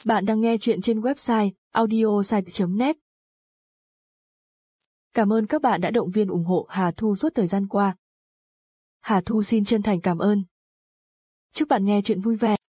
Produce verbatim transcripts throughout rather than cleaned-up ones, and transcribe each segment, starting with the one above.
Bạn đang nghe chuyện trên website audiosite chấm net. Cảm ơn các bạn đã động viên ủng hộ Hà Thu suốt thời gian qua. Hà Thu xin chân thành cảm ơn. Chúc bạn nghe chuyện vui vẻ.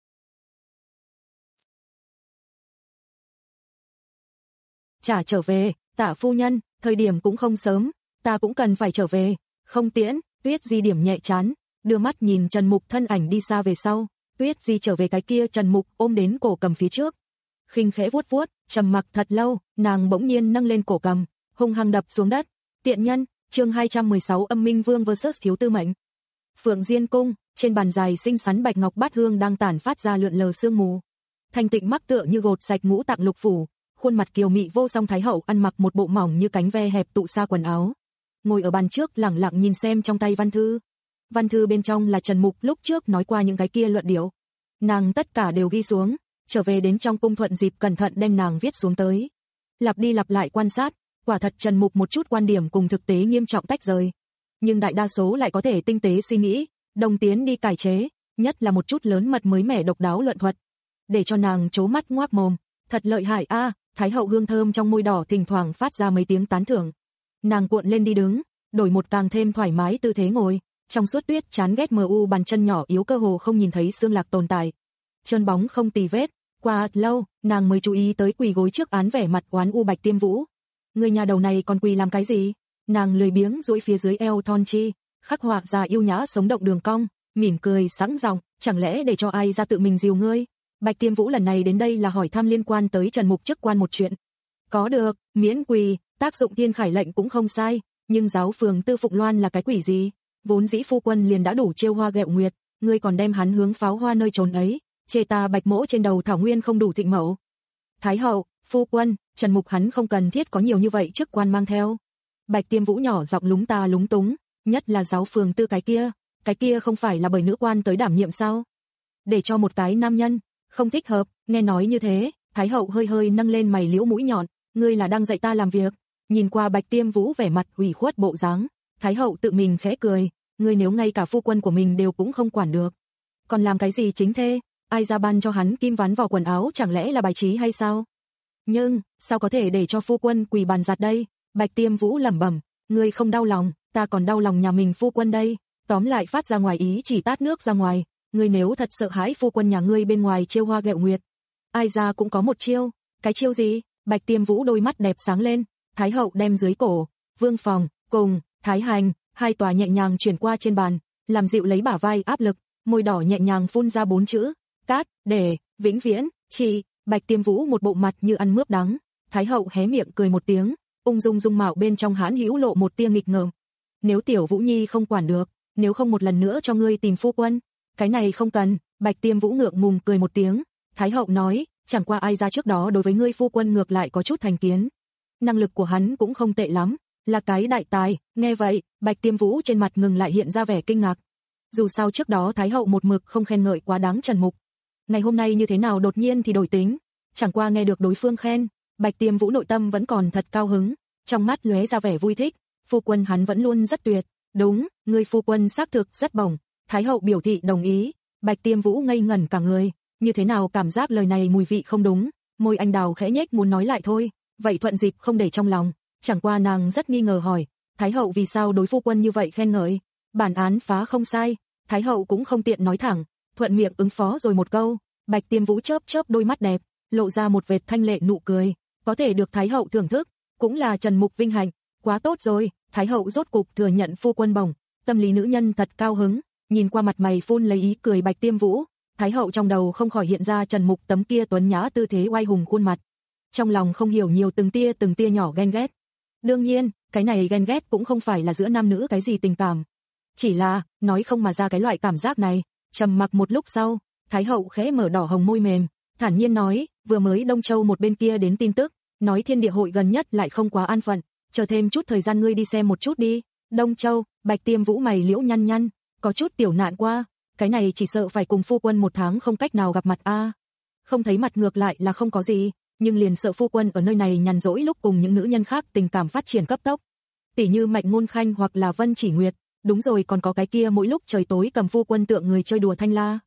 Chả trở về, Tạ phu nhân, thời điểm cũng không sớm, ta cũng cần phải trở về, không tiễn. Tuyết Di điểm nhẹ chán, đưa mắt nhìn Trần Mục thân ảnh đi xa về sau. Tuyết Di trở về cái kia Trần Mục ôm đến cổ cầm phía trước. Khinh khẽ vuốt vuốt, trầm mặc thật lâu, nàng bỗng nhiên nâng lên cổ cầm, hung hăng đập xuống đất. Tiện nhân, chương hai trăm mười sáu Âm Minh Vương versus Thiếu Tư Mệnh. Phượng Diên cung, trên bàn dài xinh xắn bạch ngọc bát hương đang tản phát ra lượn lờ sương mù. Thanh Tịnh mắc tựa như gột sạch ngũ tạng lục phủ, khuôn mặt kiều mị vô song thái hậu ăn mặc một bộ mỏng như cánh ve hẹp tụ xa quần áo, ngồi ở bàn trước lẳng lặng nhìn xem trong tay văn thư. Văn thư bên trong là Trần Mục lúc trước nói qua những cái kia luận điệu. Nàng tất cả đều ghi xuống, trở về đến trong cung thuận dịp cẩn thận đem nàng viết xuống tới. Lặp đi lặp lại quan sát, quả thật Trần Mục một chút quan điểm cùng thực tế nghiêm trọng tách rời. Nhưng đại đa số lại có thể tinh tế suy nghĩ, đồng tiến đi cải chế, nhất là một chút lớn mật mới mẻ độc đáo luận thuật. Để cho nàng trố mắt ngoác mồm, thật lợi hại a, à, thái hậu hương thơm trong môi đỏ thỉnh thoảng phát ra mấy tiếng tán thưởng. Nàng cuộn lên đi đứng, đổi một càng thêm thoải mái tư thế ngồi, trong suốt tuyết chán ghét mờ u bàn chân nhỏ yếu cơ hồ không nhìn thấy xương lạc tồn tại. Trơn bóng không tì vết, qua lâu, nàng mới chú ý tới quỳ gối trước án vẻ mặt oán u Bạch Tiêm Vũ. Người nhà đầu này còn quỳ làm cái gì? Nàng lười biếng duỗi phía dưới eo thon chi, khắc họa ra yêu nhã sống động đường cong, mỉm cười sẵn giọng, chẳng lẽ để cho ai ra tự mình dìu ngươi? Bạch Tiêm Vũ lần này đến đây là hỏi thăm liên quan tới Trần Mục chức quan một chuyện. Có được, miễn quỳ, tác dụng thiên khải lệnh cũng không sai, nhưng giáo phường Tư Phụng Loan là cái quỷ gì? Vốn dĩ phu quân liền đã đủ trêu hoa ghẹo nguyệt, ngươi còn đem hắn hướng pháo hoa nơi trốn ấy, chê ta Bạch mỗ trên đầu thảo nguyên không đủ thịnh mẫu. Thái hậu, phu quân, Trần Mục hắn không cần thiết có nhiều như vậy chức quan mang theo. Bạch Tiêm Vũ nhỏ giọng lúng ta lúng túng, nhất là giáo phường Tư cái kia, cái kia không phải là bởi nữ quan tới đảm nhiệm sao? Để cho một cái nam nhân, không thích hợp. Nghe nói như thế, Thái hậu hơi hơi nâng lên mày liễu mũi nhọn, ngươi là đang dạy ta làm việc. Nhìn qua Bạch Tiêm Vũ vẻ mặt ủy khuất bộ dáng, Thái hậu tự mình khẽ cười, ngươi nếu ngay cả phu quân của mình đều cũng không quản được, còn làm cái gì chính thê? Ai ra ban cho hắn kim ván vào quần áo, chẳng lẽ là bài trí hay sao? Nhưng, sao có thể để cho phu quân quỳ bàn giặt đây? Bạch Tiêm Vũ lẩm bẩm, ngươi không đau lòng, ta còn đau lòng nhà mình phu quân đây. Tóm lại phát ra ngoài ý chỉ tát nước ra ngoài, ngươi nếu thật sợ hãi phu quân nhà ngươi bên ngoài trêu hoa ghẹo nguyệt, ai ra cũng có một chiêu. Cái chiêu gì? Bạch Tiêm Vũ đôi mắt đẹp sáng lên. Thái hậu đem dưới cổ, Vương Phòng cùng Thái Hành hai tòa nhẹ nhàng chuyển qua trên bàn, làm dịu lấy bả vai áp lực, môi đỏ nhẹ nhàng phun ra bốn chữ: cát, để, vĩnh viễn, chỉ. Bạch Tiêm Vũ một bộ mặt như ăn mướp đắng. Thái hậu hé miệng cười một tiếng, ung dung dung mạo bên trong hãn hữu lộ một tia nghịch ngợm. Nếu tiểu Vũ Nhi không quản được, nếu không một lần nữa cho ngươi tìm phu quân. Cái này không cần. Bạch Tiêm Vũ ngượng ngùng cười một tiếng. Thái hậu nói, chẳng qua ai ra trước đó đối với ngươi phu quân ngược lại có chút thành kiến. Năng lực của hắn cũng không tệ lắm, là cái đại tài. Nghe vậy, Bạch Tiêm Vũ trên mặt ngừng lại hiện ra vẻ kinh ngạc. Dù sao trước đó Thái hậu một mực không khen ngợi quá đáng Trần Mục. Ngày hôm nay như thế nào đột nhiên thì đổi tính, chẳng qua nghe được đối phương khen, Bạch Tiêm Vũ nội tâm vẫn còn thật cao hứng, trong mắt lóe ra vẻ vui thích. Phu quân hắn vẫn luôn rất tuyệt. Đúng, người phu quân xác thực rất bổng. Thái hậu biểu thị đồng ý. Bạch Tiêm Vũ ngây ngẩn cả người, như thế nào cảm giác lời này mùi vị không đúng, môi anh đào khẽ nhếch muốn nói lại thôi, vậy thuận dịp không để trong lòng. Chẳng qua nàng rất nghi ngờ hỏi, Thái hậu vì sao đối phu quân như vậy khen ngợi? Bản án phá không sai. Thái hậu cũng không tiện nói thẳng, thuận miệng ứng phó rồi một câu. Bạch Tiêm Vũ chớp chớp đôi mắt đẹp, lộ ra một vệt thanh lệ nụ cười, có thể được Thái hậu thưởng thức, cũng là Trần Mục vinh hạnh, quá tốt rồi. Thái hậu rốt cục thừa nhận phu quân bổng, tâm lý nữ nhân thật cao hứng. Nhìn qua mặt mày phun lấy ý cười Bạch Tiêm Vũ, Thái hậu trong đầu không khỏi hiện ra Trần Mục tấm kia tuấn nhã tư thế oai hùng khuôn mặt, trong lòng không hiểu nhiều từng tia từng tia nhỏ ghen ghét. Đương nhiên, cái này ghen ghét cũng không phải là giữa nam nữ cái gì tình cảm, chỉ là nói không mà ra cái loại cảm giác này. Trầm mặc một lúc sau, Thái hậu khẽ mở đỏ hồng môi mềm, thản nhiên nói, vừa mới Đông Châu một bên kia đến tin tức, nói thiên địa hội gần nhất lại không quá an phận, chờ thêm chút thời gian ngươi đi xem một chút đi. Đông Châu? Bạch Tiêm Vũ mày liễu nhăn nhăn, có chút tiểu nạn qua, cái này chỉ sợ phải cùng phu quân một tháng không cách nào gặp mặt a. À, không thấy mặt ngược lại là không có gì, nhưng liền sợ phu quân ở nơi này nhàn rỗi lúc cùng những nữ nhân khác tình cảm phát triển cấp tốc, tỷ như Mạnh Ngôn Khanh hoặc là Vân Chỉ Nguyệt. Đúng rồi, còn có cái kia mỗi lúc trời tối cầm phu quân tượng người chơi đùa thanh la.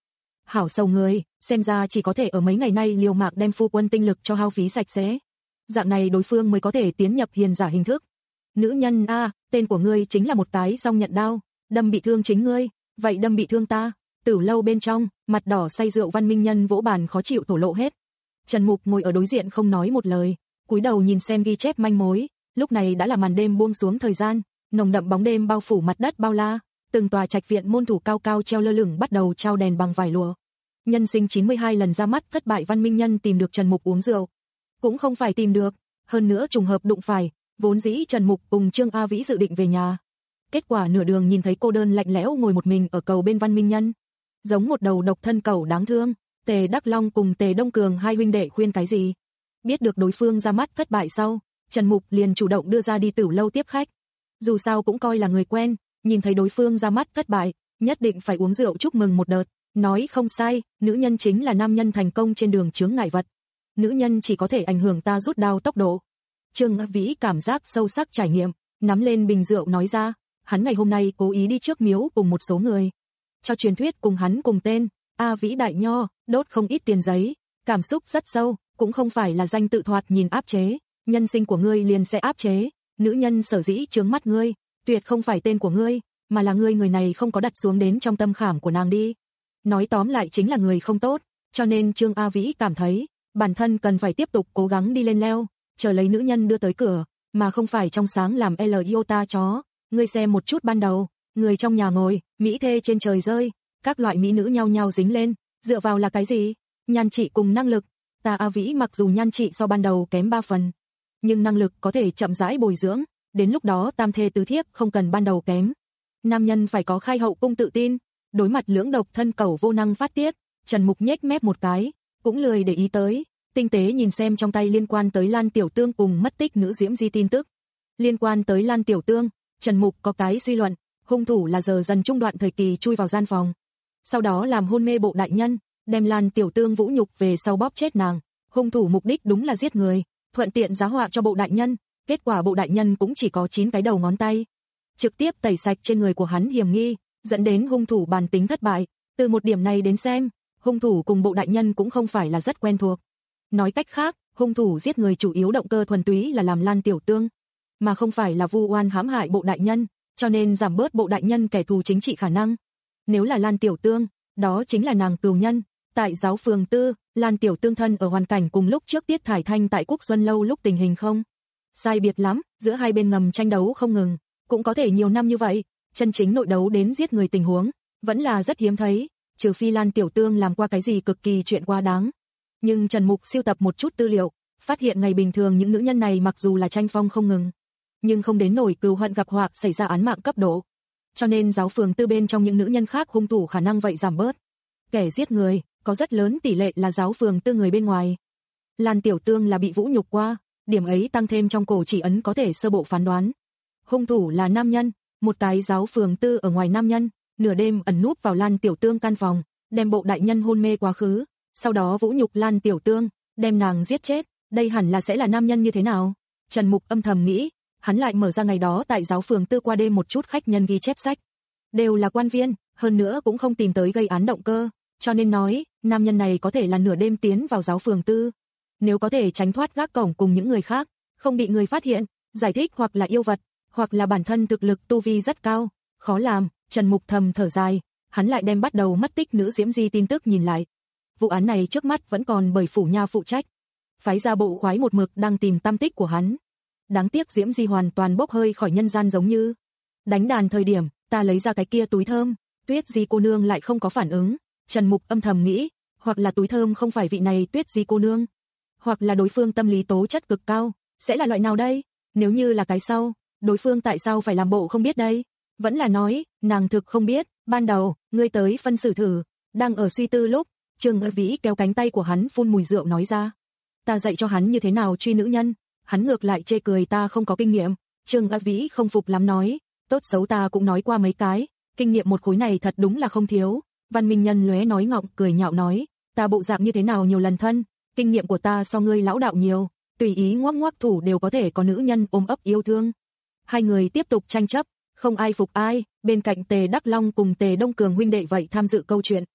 Hảo sầu người, xem ra chỉ có thể ở mấy ngày nay liều mạng đem phu quân tinh lực cho hao phí sạch sẽ. Dạng này đối phương mới có thể tiến nhập hiền giả hình thức. Nữ nhân a, à, tên của ngươi chính là một cái song nhận đao, đâm bị thương chính ngươi, vậy đâm bị thương ta. Tử lâu bên trong, mặt đỏ say rượu Văn Minh Nhân vỗ bàn khó chịu thổ lộ hết. Trần Mục ngồi ở đối diện không nói một lời, cúi đầu nhìn xem ghi chép manh mối. Lúc này đã là màn đêm buông xuống thời gian, nồng đậm bóng đêm bao phủ mặt đất bao la, từng tòa trạch viện môn thủ cao cao treo lơ lửng bắt đầu trao đèn bằng vải lụa. Nhân sinh chín mươi hai lần ra mắt thất bại Văn Minh Nhân tìm được Trần Mục uống rượu, cũng không phải tìm được, hơn nữa trùng hợp đụng phải, vốn dĩ Trần Mục cùng Trương A Vĩ dự định về nhà. Kết quả nửa đường nhìn thấy cô đơn lạnh lẽo ngồi một mình ở cầu bên Văn Minh Nhân, giống một đầu độc thân cẩu đáng thương. Tề Đắc Long cùng Tề Đông Cường hai huynh đệ khuyên cái gì? Biết được đối phương ra mắt thất bại sau, Trần Mục liền chủ động đưa ra đi Tử lâu tiếp khách. Dù sao cũng coi là người quen, nhìn thấy đối phương ra mắt thất bại, nhất định phải uống rượu chúc mừng một đợt. Nói không sai, nữ nhân chính là nam nhân thành công trên đường chướng ngại vật. Nữ nhân chỉ có thể ảnh hưởng ta rút đao tốc độ. Trương A Vĩ cảm giác sâu sắc trải nghiệm, nắm lên bình rượu nói ra, hắn ngày hôm nay cố ý đi trước miếu cùng một số người. Cho truyền thuyết cùng hắn cùng tên, A Vĩ Đại Nho, đốt không ít tiền giấy, cảm xúc rất sâu, cũng không phải là danh tự thoạt nhìn áp chế, nhân sinh của ngươi liền sẽ áp chế, nữ nhân sở dĩ chướng mắt ngươi, tuyệt không phải tên của ngươi, mà là ngươi người này không có đặt xuống đến trong tâm khảm của nàng đi. Nói tóm lại chính là người không tốt, cho nên Trương A Vĩ cảm thấy, bản thân cần phải tiếp tục cố gắng đi lên leo, chờ lấy nữ nhân đưa tới cửa, mà không phải trong sáng làm L iota chó. Ngươi xem một chút ban đầu, người trong nhà ngồi, mỹ thê trên trời rơi, các loại mỹ nữ nhau nhau dính lên, dựa vào là cái gì? Nhan trị cùng năng lực. Ta A Vĩ mặc dù nhan trị so ban đầu kém ba phần, nhưng năng lực có thể chậm rãi bồi dưỡng, đến lúc đó tam thê tứ thiếp không cần ban đầu kém. Nam nhân phải có khai hậu cung tự tin, đối mặt lưỡng độc thân cẩu vô năng phát tiết, Trần Mục nhếch mép một cái, cũng lười để ý tới, tinh tế nhìn xem trong tay liên quan tới Lan Tiểu Tương cùng mất tích nữ Diễm Di tin tức. Liên quan tới Lan Tiểu Tương, Trần Mục có cái suy luận, hung thủ là giờ dần trung đoạn thời kỳ chui vào gian phòng, sau đó làm hôn mê bộ đại nhân, đem Lan Tiểu Tương vũ nhục về sau bóp chết nàng. Hung thủ mục đích đúng là giết người, thuận tiện giá họa cho bộ đại nhân, kết quả bộ đại nhân cũng chỉ có chín cái đầu ngón tay. Trực tiếp tẩy sạch trên người của hắn hiểm nghi, dẫn đến hung thủ bàn tính thất bại. Từ một điểm này đến xem, hung thủ cùng bộ đại nhân cũng không phải là rất quen thuộc. Nói cách khác, hung thủ giết người chủ yếu động cơ thuần túy là làm Lan Tiểu Tương, mà không phải là vu oan hãm hại bộ đại nhân, cho nên giảm bớt bộ đại nhân kẻ thù chính trị khả năng. Nếu là Lan Tiểu Tương, đó chính là nàng cừu nhân. Tại giáo phường tư, Lan Tiểu Tương thân ở hoàn cảnh cùng lúc trước Tiết Thải Thanh tại Quốc Xuân Lâu lúc tình hình không sai biệt lắm, giữa hai bên ngầm tranh đấu không ngừng, cũng có thể nhiều năm như vậy, chân chính nội đấu đến giết người tình huống, vẫn là rất hiếm thấy, trừ phi Lan Tiểu Tương làm qua cái gì cực kỳ chuyện quá đáng. Nhưng Trần Mục siêu tập một chút tư liệu, phát hiện ngày bình thường những nữ nhân này mặc dù là tranh phong không ngừng, nhưng không đến nổi cừu hận gặp họa xảy ra án mạng cấp độ. Cho nên giáo phường tư bên trong những nữ nhân khác hung thủ khả năng vậy giảm bớt. Kẻ giết người, có rất lớn tỷ lệ là giáo phường tư người bên ngoài. Lan Tiểu Tương là bị vũ nhục qua, điểm ấy tăng thêm trong cổ chỉ ấn có thể sơ bộ phán đoán. Hung thủ là nam nhân, một cái giáo phường tư ở ngoài nam nhân, nửa đêm ẩn núp vào Lan Tiểu Tương căn phòng, đem bộ đại nhân hôn mê quá khứ, sau đó vũ nhục Lan Tiểu Tương, đem nàng giết chết, đây hẳn là sẽ là nam nhân như thế nào? Trần Mục âm thầm nghĩ, hắn lại mở ra ngày đó tại giáo phường tư qua đêm một chút khách nhân ghi chép sách. Đều là quan viên, hơn nữa cũng không tìm tới gây án động cơ, cho nên nói, nam nhân này có thể là nửa đêm tiến vào giáo phường tư. Nếu có thể tránh thoát gác cổng cùng những người khác, không bị người phát hiện, giải thích hoặc là yêu vật, hoặc là bản thân thực lực tu vi rất cao, khó làm. Trần Mục thầm thở dài, hắn lại đem bắt đầu mất tích nữ Diễm Di tin tức nhìn lại. Vụ án này trước mắt vẫn còn bởi phủ nha phụ trách, phái ra bộ khoái một mực đang tìm tăm tích của hắn. Đáng tiếc Diễm Di hoàn toàn bốc hơi khỏi nhân gian giống như. Đánh đàn thời điểm, ta lấy ra cái kia túi thơm, Tuyết Di cô nương lại không có phản ứng. Trần Mục âm thầm nghĩ, hoặc là túi thơm không phải vị này Tuyết Di cô nương, hoặc là đối phương tâm lý tố chất cực cao, sẽ là loại nào đây? Nếu như là cái sau, đối phương tại sao phải làm bộ không biết đây? Vẫn là nói, nàng thực không biết, ban đầu, ngươi tới phân xử thử. Đang ở suy tư lúc, Trương A Vĩ kéo cánh tay của hắn phun mùi rượu nói ra. Ta dạy cho hắn như thế nào truy nữ nhân, hắn ngược lại chê cười ta không có kinh nghiệm. Trương A Vĩ không phục lắm nói, tốt xấu ta cũng nói qua mấy cái, kinh nghiệm một khối này thật đúng là không thiếu. Văn Minh Nhân lóe nói ngọng cười nhạo nói, ta bộ dạng như thế nào nhiều lần thân, kinh nghiệm của ta so ngươi lão đạo nhiều, tùy ý ngoắc ngoắc thủ đều có thể có nữ nhân ôm ấp yêu thương. Hai người tiếp tục tranh chấp, không ai phục ai, bên cạnh Tề Đắc Long cùng Tề Đông Cường huynh đệ vậy tham dự câu chuyện.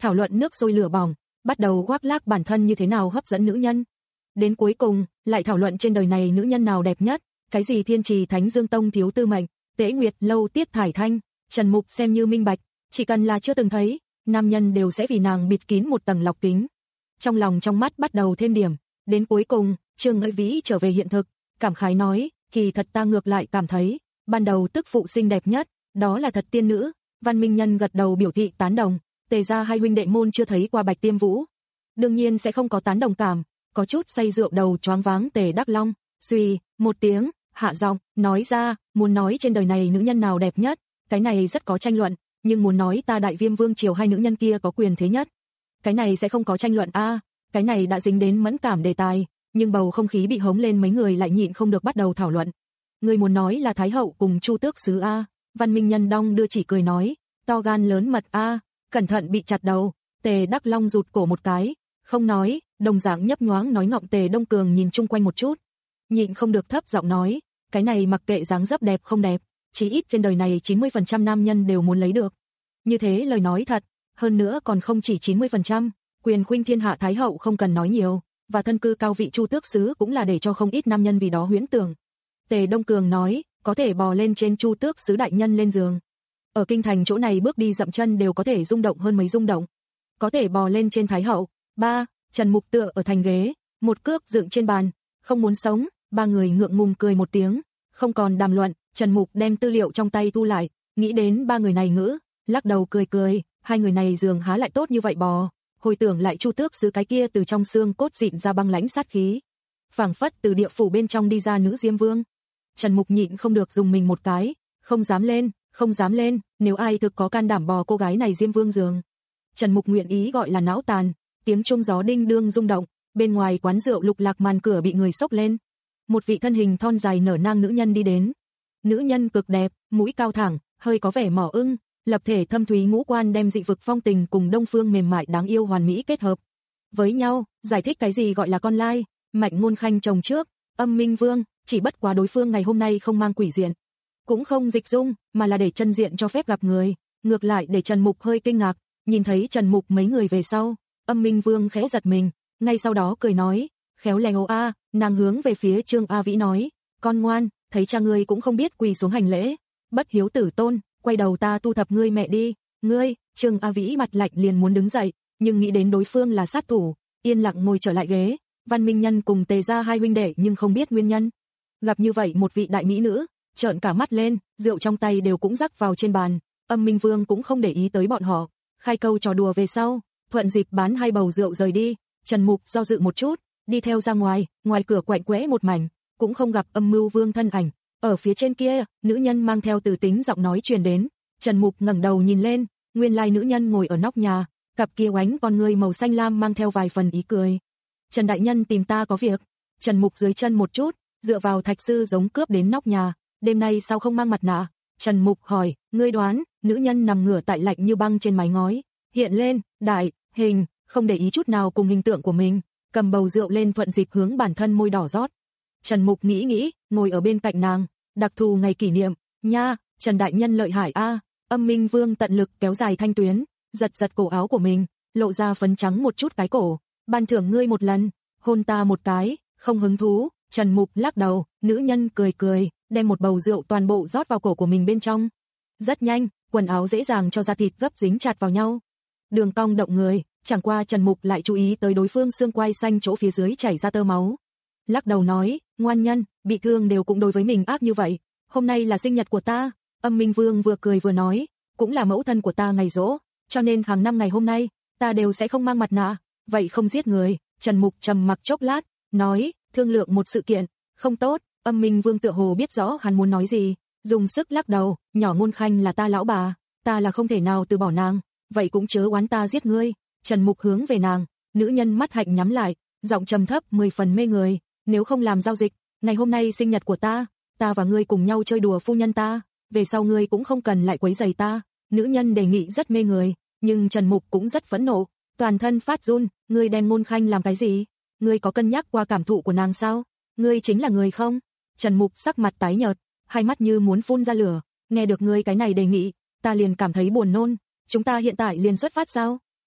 thảo luận nước sôi lửa bỏng, bắt đầu khoác lác bản thân như thế nào hấp dẫn nữ nhân. Đến cuối cùng, lại thảo luận trên đời này nữ nhân nào đẹp nhất, cái gì Thiên Trì Thánh Dương Tông thiếu tư mệnh, Tế Nguyệt Lâu Tiết Thải Thanh, Trần Mục xem như minh bạch, chỉ cần là chưa từng thấy, nam nhân đều sẽ vì nàng bịt kín một tầng lọc kính. Trong lòng trong mắt bắt đầu thêm điểm, đến cuối cùng, Trương Ngẫy Vĩ trở về hiện thực, cảm khái nói, kỳ thật ta ngược lại cảm thấy, ban đầu tức phụ xinh đẹp nhất, đó là thật tiên nữ. Văn Minh Nhân gật đầu biểu thị tán đồng, Tề gia hai huynh đệ môn chưa thấy qua Bạch Tiêm Vũ, đương nhiên sẽ không có tán đồng cảm, có chút say rượu đầu choáng váng Tề Đắc Long, suy một tiếng, hạ giọng, nói ra, muốn nói trên đời này nữ nhân nào đẹp nhất, cái này rất có tranh luận, nhưng muốn nói ta Đại Viêm Vương triều hai nữ nhân kia có quyền thế nhất, cái này sẽ không có tranh luận a, à, cái này đã dính đến mẫn cảm đề tài, nhưng bầu không khí bị hống lên mấy người lại nhịn không được bắt đầu thảo luận. Người muốn nói là Thái hậu cùng Chu Tước sứ a, à. Văn Minh Nhân đong đưa chỉ cười nói, to gan lớn mật a, à, cẩn thận bị chặt đầu. Tề Đắc Long rụt cổ một cái, không nói, đồng dạng nhấp nhoáng nói ngọng. Tề Đông Cường nhìn chung quanh một chút, nhịn không được thấp giọng nói, cái này mặc kệ dáng dấp đẹp không đẹp, chí ít trên đời này chín mươi phần trăm nam nhân đều muốn lấy được. Như thế lời nói thật, hơn nữa còn không chỉ chín mươi phần trăm, quyền khuynh thiên hạ Thái hậu không cần nói nhiều, và thân cư cao vị Chu Tước sứ cũng là để cho không ít nam nhân vì đó huyễn tưởng. Tề Đông Cường nói, có thể bò lên trên Chu Tước sứ đại nhân lên giường. Ở kinh thành chỗ này bước đi dậm chân đều có thể rung động hơn mấy rung động. Có thể bò lên trên Thái hậu. Ba, Trần Mục tựa ở thành ghế, một cước dựng trên bàn, không muốn sống. Ba người ngượng ngùng cười một tiếng, không còn đàm luận. Trần Mục đem tư liệu trong tay thu lại, nghĩ đến ba người này ngữ, lắc đầu cười cười, hai người này giường há lại tốt như vậy bò. Hồi tưởng lại Chu Tước sứ cái kia từ trong xương cốt dịn ra băng lãnh sát khí, phảng phất từ địa phủ bên trong đi ra nữ Diêm Vương. Trần Mục nhịn không được dùng mình một cái, không dám lên, không dám lên, nếu ai thực có can đảm bò cô gái này Diêm Vương giường. Trần Mục nguyện ý gọi là não tàn, tiếng chuông gió đinh đương rung động, bên ngoài quán rượu Lục Lạc màn cửa bị người xốc lên. Một vị thân hình thon dài nở nang nữ nhân đi đến. Nữ nhân cực đẹp, mũi cao thẳng, hơi có vẻ mỏ ưng, lập thể thâm thúy ngũ quan đem dị vực phong tình cùng đông phương mềm mại đáng yêu hoàn mỹ kết hợp với nhau, giải thích cái gì gọi là con lai. Mạnh Ngôn Khanh chồng trước, Âm Minh Vương, chỉ bất quá đối phương ngày hôm nay không mang quỷ diện, cũng không dịch dung, mà là để chân diện cho phép gặp người, ngược lại để Trần Mục hơi kinh ngạc, nhìn thấy Trần Mục mấy người về sau, Âm Minh Vương khẽ giật mình, ngay sau đó cười nói, khéo léo a, nàng hướng về phía Trương A Vĩ nói, con ngoan, thấy cha ngươi cũng không biết quỳ xuống hành lễ, bất hiếu tử tôn, quay đầu ta thu thập ngươi mẹ đi. Ngươi, Trương A Vĩ mặt lạnh liền muốn đứng dậy, nhưng nghĩ đến đối phương là sát thủ, yên lặng ngồi trở lại ghế. Văn Minh Nhân cùng Tề gia hai huynh đệ nhưng không biết nguyên nhân, gặp như vậy một vị đại mỹ nữ, trợn cả mắt lên, rượu trong tay đều cũng rắc vào trên bàn. Âm Minh Vương cũng không để ý tới bọn họ, khai câu trò đùa về sau, thuận dịp bán hai bầu rượu rời đi. Trần Mục do dự một chút, đi theo ra ngoài, ngoài cửa quạnh quẽ một mảnh, cũng không gặp Âm Mưu Vương thân ảnh. Ở phía trên kia, nữ nhân mang theo từ tính giọng nói truyền đến. Trần Mục ngẩng đầu nhìn lên, nguyên lai nữ nhân ngồi ở nóc nhà, cặp kia oánh con người màu xanh lam mang theo vài phần ý cười. Trần đại nhân tìm ta có việc. Trần Mục dưới chân một chút, dựa vào thạch sư giống cướp đến nóc nhà, đêm nay sao không mang mặt nạ? Trần Mục hỏi, ngươi đoán. Nữ nhân nằm ngửa tại lạnh như băng trên mái ngói, hiện lên, đại, hình, không để ý chút nào cùng hình tượng của mình, cầm bầu rượu lên thuận dịp hướng bản thân môi đỏ rót. Trần Mục nghĩ nghĩ, ngồi ở bên cạnh nàng, đặc thù ngày kỷ niệm, nha, Trần đại nhân lợi hại a. Âm Minh Vương tận lực kéo dài thanh tuyến, giật giật cổ áo của mình, lộ ra phấn trắng một chút cái cổ, ban thưởng ngươi một lần, hôn ta một cái, không hứng thú. Trần Mục lắc đầu, nữ nhân cười cười, đem một bầu rượu toàn bộ rót vào cổ của mình bên trong. Rất nhanh, quần áo dễ dàng cho da thịt gấp dính chặt vào nhau. Đường cong động người, chẳng qua Trần Mục lại chú ý tới đối phương xương quai xanh chỗ phía dưới chảy ra tơ máu. Lắc đầu nói, ngoan nhân, bị thương đều cũng đối với mình ác như vậy, hôm nay là sinh nhật của ta. Âm Minh Vương vừa cười vừa nói, cũng là mẫu thân của ta ngày giỗ, cho nên hàng năm ngày hôm nay, ta đều sẽ không mang mặt nạ, vậy không giết người. Trần Mục trầm mặc chốc lát, nói, thương lượng một sự kiện, không tốt. Âm Minh Vương tựa hồ biết rõ hắn muốn nói gì, dùng sức lắc đầu, nhỏ Ngôn Khanh là ta lão bà, ta là không thể nào từ bỏ nàng, vậy cũng chớ oán ta giết ngươi. Trần Mục hướng về nàng, nữ nhân mắt hạnh nhắm lại, giọng trầm thấp mười phần mê người, nếu không làm giao dịch, ngày hôm nay sinh nhật của ta, ta và ngươi cùng nhau chơi đùa phu nhân ta, về sau ngươi cũng không cần lại quấy rầy ta. Nữ nhân đề nghị rất mê người, nhưng Trần Mục cũng rất phẫn nộ, toàn thân phát run, ngươi đem Ngôn Khanh làm cái gì? Ngươi có cân nhắc qua cảm thụ của nàng sao? Ngươi chính là người không? Trần Mục sắc mặt tái nhợt, hai mắt như muốn phun ra lửa, nghe được ngươi cái này đề nghị, ta liền cảm thấy buồn nôn, chúng ta hiện tại liền xuất phát sao?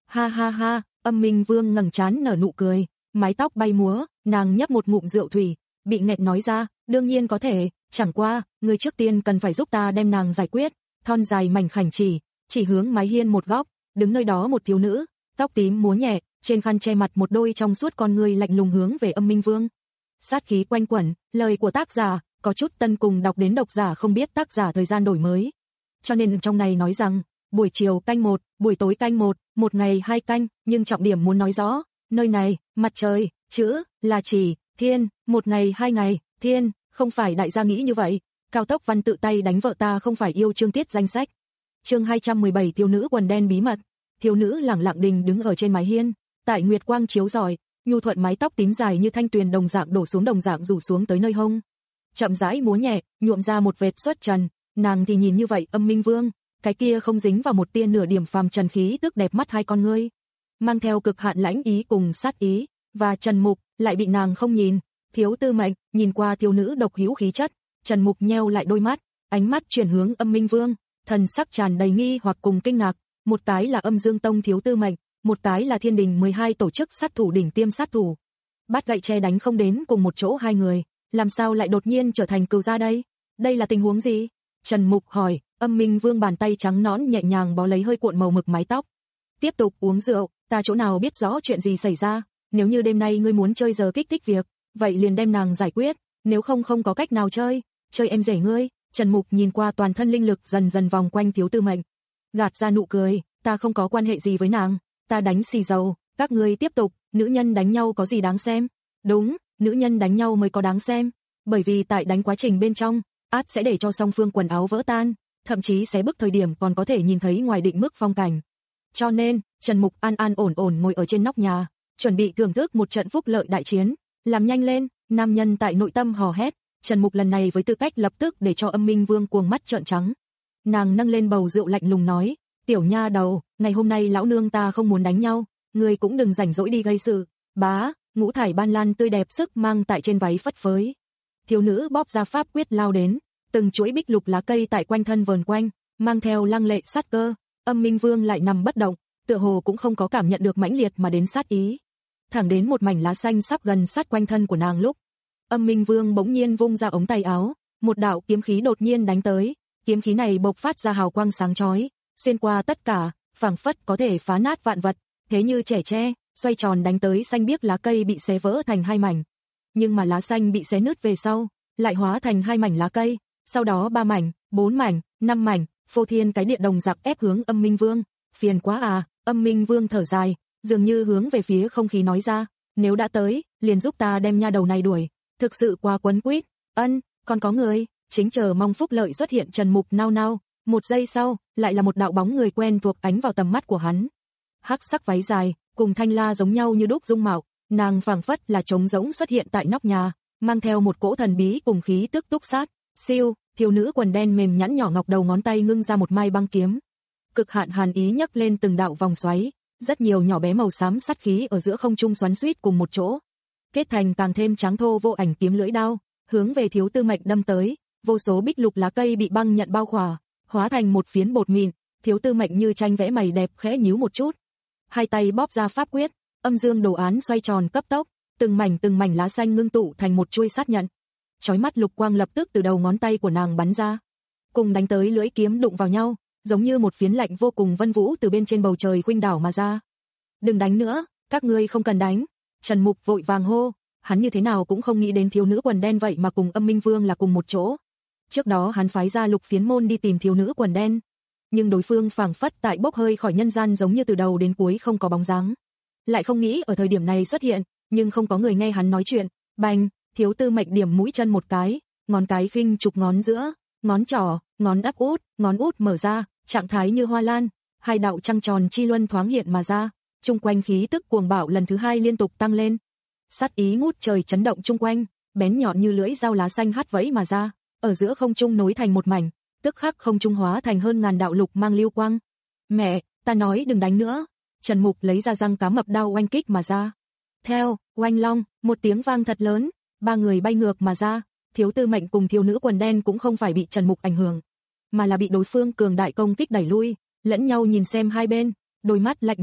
Ha ha ha, Âm Minh Vương ngẩng trán nở nụ cười, mái tóc bay múa, nàng nhấp một ngụm rượu thủy, bị nghẹn nói ra, đương nhiên có thể, chẳng qua, ngươi trước tiên cần phải giúp ta đem nàng giải quyết. Thon dài mảnh khảnh chỉ, chỉ hướng mái hiên một góc, đứng nơi đó một thiếu nữ, tóc tím múa nhẹ, trên khăn che mặt một đôi trong suốt con ngươi lạnh lùng hướng về Âm Minh Vương. Sát khí quanh quẩn, lời của tác giả có chút tân cùng đọc đến độc giả không biết tác giả thời gian đổi mới. Cho nên trong này nói rằng, buổi chiều canh một, buổi tối canh một, một ngày hai canh, nhưng trọng điểm muốn nói rõ, nơi này, mặt trời, chữ, là chỉ, thiên, một ngày hai ngày, thiên, không phải đại gia nghĩ như vậy. Cao Tốc Văn tự tay đánh vợ ta không phải yêu chương tiết danh sách. Chương hai trăm mười bảy thiếu nữ quần đen bí mật. Thiếu nữ lẳng lặng đình đứng ở trên mái hiên, tại nguyệt quang chiếu rọi, nhu thuận mái tóc tím dài như thanh tuyền đồng dạng đổ xuống đồng dạng rủ xuống tới nơi hông. Chậm rãi múa nhẹ, nhuộm ra một vệt xuất trần, nàng thì nhìn như vậy Âm Minh Vương, cái kia không dính vào một tia nửa điểm phàm trần khí tức đẹp mắt hai con ngươi, mang theo cực hạn lãnh ý cùng sát ý, và Trần Mục lại bị nàng không nhìn. Thiếu Tư Mệnh nhìn qua thiếu nữ độc hữu khí chất, Trần Mục nheo lại đôi mắt, ánh mắt chuyển hướng Âm Minh Vương, thần sắc tràn đầy nghi hoặc cùng kinh ngạc, một cái là Âm Dương Tông Thiếu Tư Mệnh, một cái là Thiên Đình mười hai tổ chức sát thủ đỉnh tiêm sát thủ. Bát gậy che đánh không đến cùng một chỗ hai người, làm sao lại đột nhiên trở thành cừu gia đây? Đây là tình huống gì? Trần Mục hỏi. Âm Minh Vương bàn tay trắng nõn nhẹ nhàng bó lấy hơi cuộn màu mực mái tóc. Tiếp tục uống rượu, ta chỗ nào biết rõ chuyện gì xảy ra, nếu như đêm nay ngươi muốn chơi giờ kích thích việc, vậy liền đem nàng giải quyết, nếu không không có cách nào chơi, chơi em rể ngươi. Trần Mục nhìn qua toàn thân linh lực dần dần vòng quanh Thiếu Tư Mệnh, gạt ra nụ cười, ta không có quan hệ gì với nàng, ta đánh xì dầu, các ngươi tiếp tục, nữ nhân đánh nhau có gì đáng xem? Đúng, nữ nhân đánh nhau mới có đáng xem, bởi vì tại đánh quá trình bên trong, át sẽ để cho song phương quần áo vỡ tan, thậm chí xé bức thời điểm còn có thể nhìn thấy ngoài định mức phong cảnh. Cho nên, Trần Mục an an ổn ổn ngồi ở trên nóc nhà, chuẩn bị thưởng thức một trận phúc lợi đại chiến. Làm nhanh lên, nam nhân tại nội tâm hò hét. Trần Mục lần này với tư cách lập tức để cho Âm Minh Vương cuồng mắt trợn trắng. Nàng nâng lên bầu rượu lạnh lùng nói, tiểu nha đầu, ngày hôm nay lão nương ta không muốn đánh nhau, ngươi cũng đừng rảnh rỗi đi gây sự. Bá, ngũ thải ban lan tươi đẹp sức mang tại trên váy phất phới. Thiếu nữ bóp ra pháp quyết lao đến, từng chuỗi bích lục lá cây tại quanh thân vờn quanh, mang theo lăng lệ sát cơ. Âm Minh Vương lại nằm bất động, tựa hồ cũng không có cảm nhận được mãnh liệt mà đến sát ý. Thẳng đến một mảnh lá xanh sắp gần sát quanh thân của nàng lúc, Âm Minh Vương bỗng nhiên vung ra ống tay áo, một đạo kiếm khí đột nhiên đánh tới, kiếm khí này bộc phát ra hào quang sáng chói, xuyên qua tất cả, phảng phất có thể phá nát vạn vật, thế như trẻ tre, xoay tròn đánh tới xanh biếc lá cây bị xé vỡ thành hai mảnh. Nhưng mà lá xanh bị xé nứt về sau, lại hóa thành hai mảnh lá cây, sau đó ba mảnh, bốn mảnh, năm mảnh, phô thiên cái địa đồng giặc ép hướng Âm Minh Vương. Phiền quá à, Âm Minh Vương thở dài, dường như hướng về phía không khí nói ra, nếu đã tới, liền giúp ta đem nha đầu này đuổi, thực sự quá quấn quýt. Ân, còn có người, chính chờ mong phúc lợi xuất hiện. Trần Mục nao nao, một giây sau, lại là một đạo bóng người quen thuộc ánh vào tầm mắt của hắn. Hắc sắc váy dài, cùng Thanh La giống nhau như đúc dung mạo, nàng phảng phất là trống rỗng xuất hiện tại nóc nhà, mang theo một cỗ thần bí cùng khí tức túc sát. Siêu, thiếu nữ quần đen mềm nhẵn nhỏ ngọc đầu ngón tay ngưng ra một mai băng kiếm. Cực hạn hàn ý nhấc lên từng đạo vòng xoáy, rất nhiều nhỏ bé màu xám sắt khí ở giữa không trung xoắn xuýt cùng một chỗ, kết thành càng thêm trắng thô vô ảnh kiếm lưỡi đao, hướng về Thiếu Tư Mệnh đâm tới. Vô số bích lục lá cây bị băng nhận bao khỏa, hóa thành một phiến bột mịn. Thiếu Tư Mệnh như tranh vẽ mày đẹp khẽ nhíu một chút, hai tay bóp ra pháp quyết, âm dương đồ án xoay tròn cấp tốc, từng mảnh từng mảnh lá xanh ngưng tụ thành một chuôi sát nhận. Chói mắt lục quang lập tức từ đầu ngón tay của nàng bắn ra, cùng đánh tới lưỡi kiếm đụng vào nhau, giống như một phiến lạnh vô cùng vân vũ từ bên trên bầu trời khuynh đảo mà ra. Đừng đánh nữa, các ngươi không cần đánh. Trần Mục vội vàng hô, hắn như thế nào cũng không nghĩ đến thiếu nữ quần đen vậy mà cùng Âm Minh Vương là cùng một chỗ. Trước đó hắn phái ra Lục Phiến Môn đi tìm thiếu nữ quần đen, nhưng đối phương phảng phất tại bốc hơi khỏi nhân gian giống như từ đầu đến cuối không có bóng dáng. Lại không nghĩ ở thời điểm này xuất hiện, nhưng không có người nghe hắn nói chuyện. Bành, Thiếu Tư Mệnh điểm mũi chân một cái, ngón cái khinh chụp ngón giữa, ngón trỏ, ngón áp út, ngón út mở ra, trạng thái như hoa lan, hai đạo trăng tròn chi luân thoáng hiện mà ra, chung quanh khí tức cuồng bạo lần thứ hai liên tục tăng lên. Sát ý ngút trời chấn động chung quanh, bén nhọn như lưỡi dao lá xanh hắt vẫy mà ra, ở giữa không trung nối thành một mảnh, tức khắc không trung hóa thành hơn ngàn đạo lục mang lưu quang. Mẹ, ta nói đừng đánh nữa. Trần Mục lấy ra răng cá mập đao oanh kích mà ra. Theo, oanh long, một tiếng vang thật lớn, ba người bay ngược mà ra. Thiếu Tư Mệnh cùng thiếu nữ quần đen cũng không phải bị Trần Mục ảnh hưởng, mà là bị đối phương cường đại công kích đẩy lui, lẫn nhau nhìn xem hai bên, đôi mắt lạnh lùng,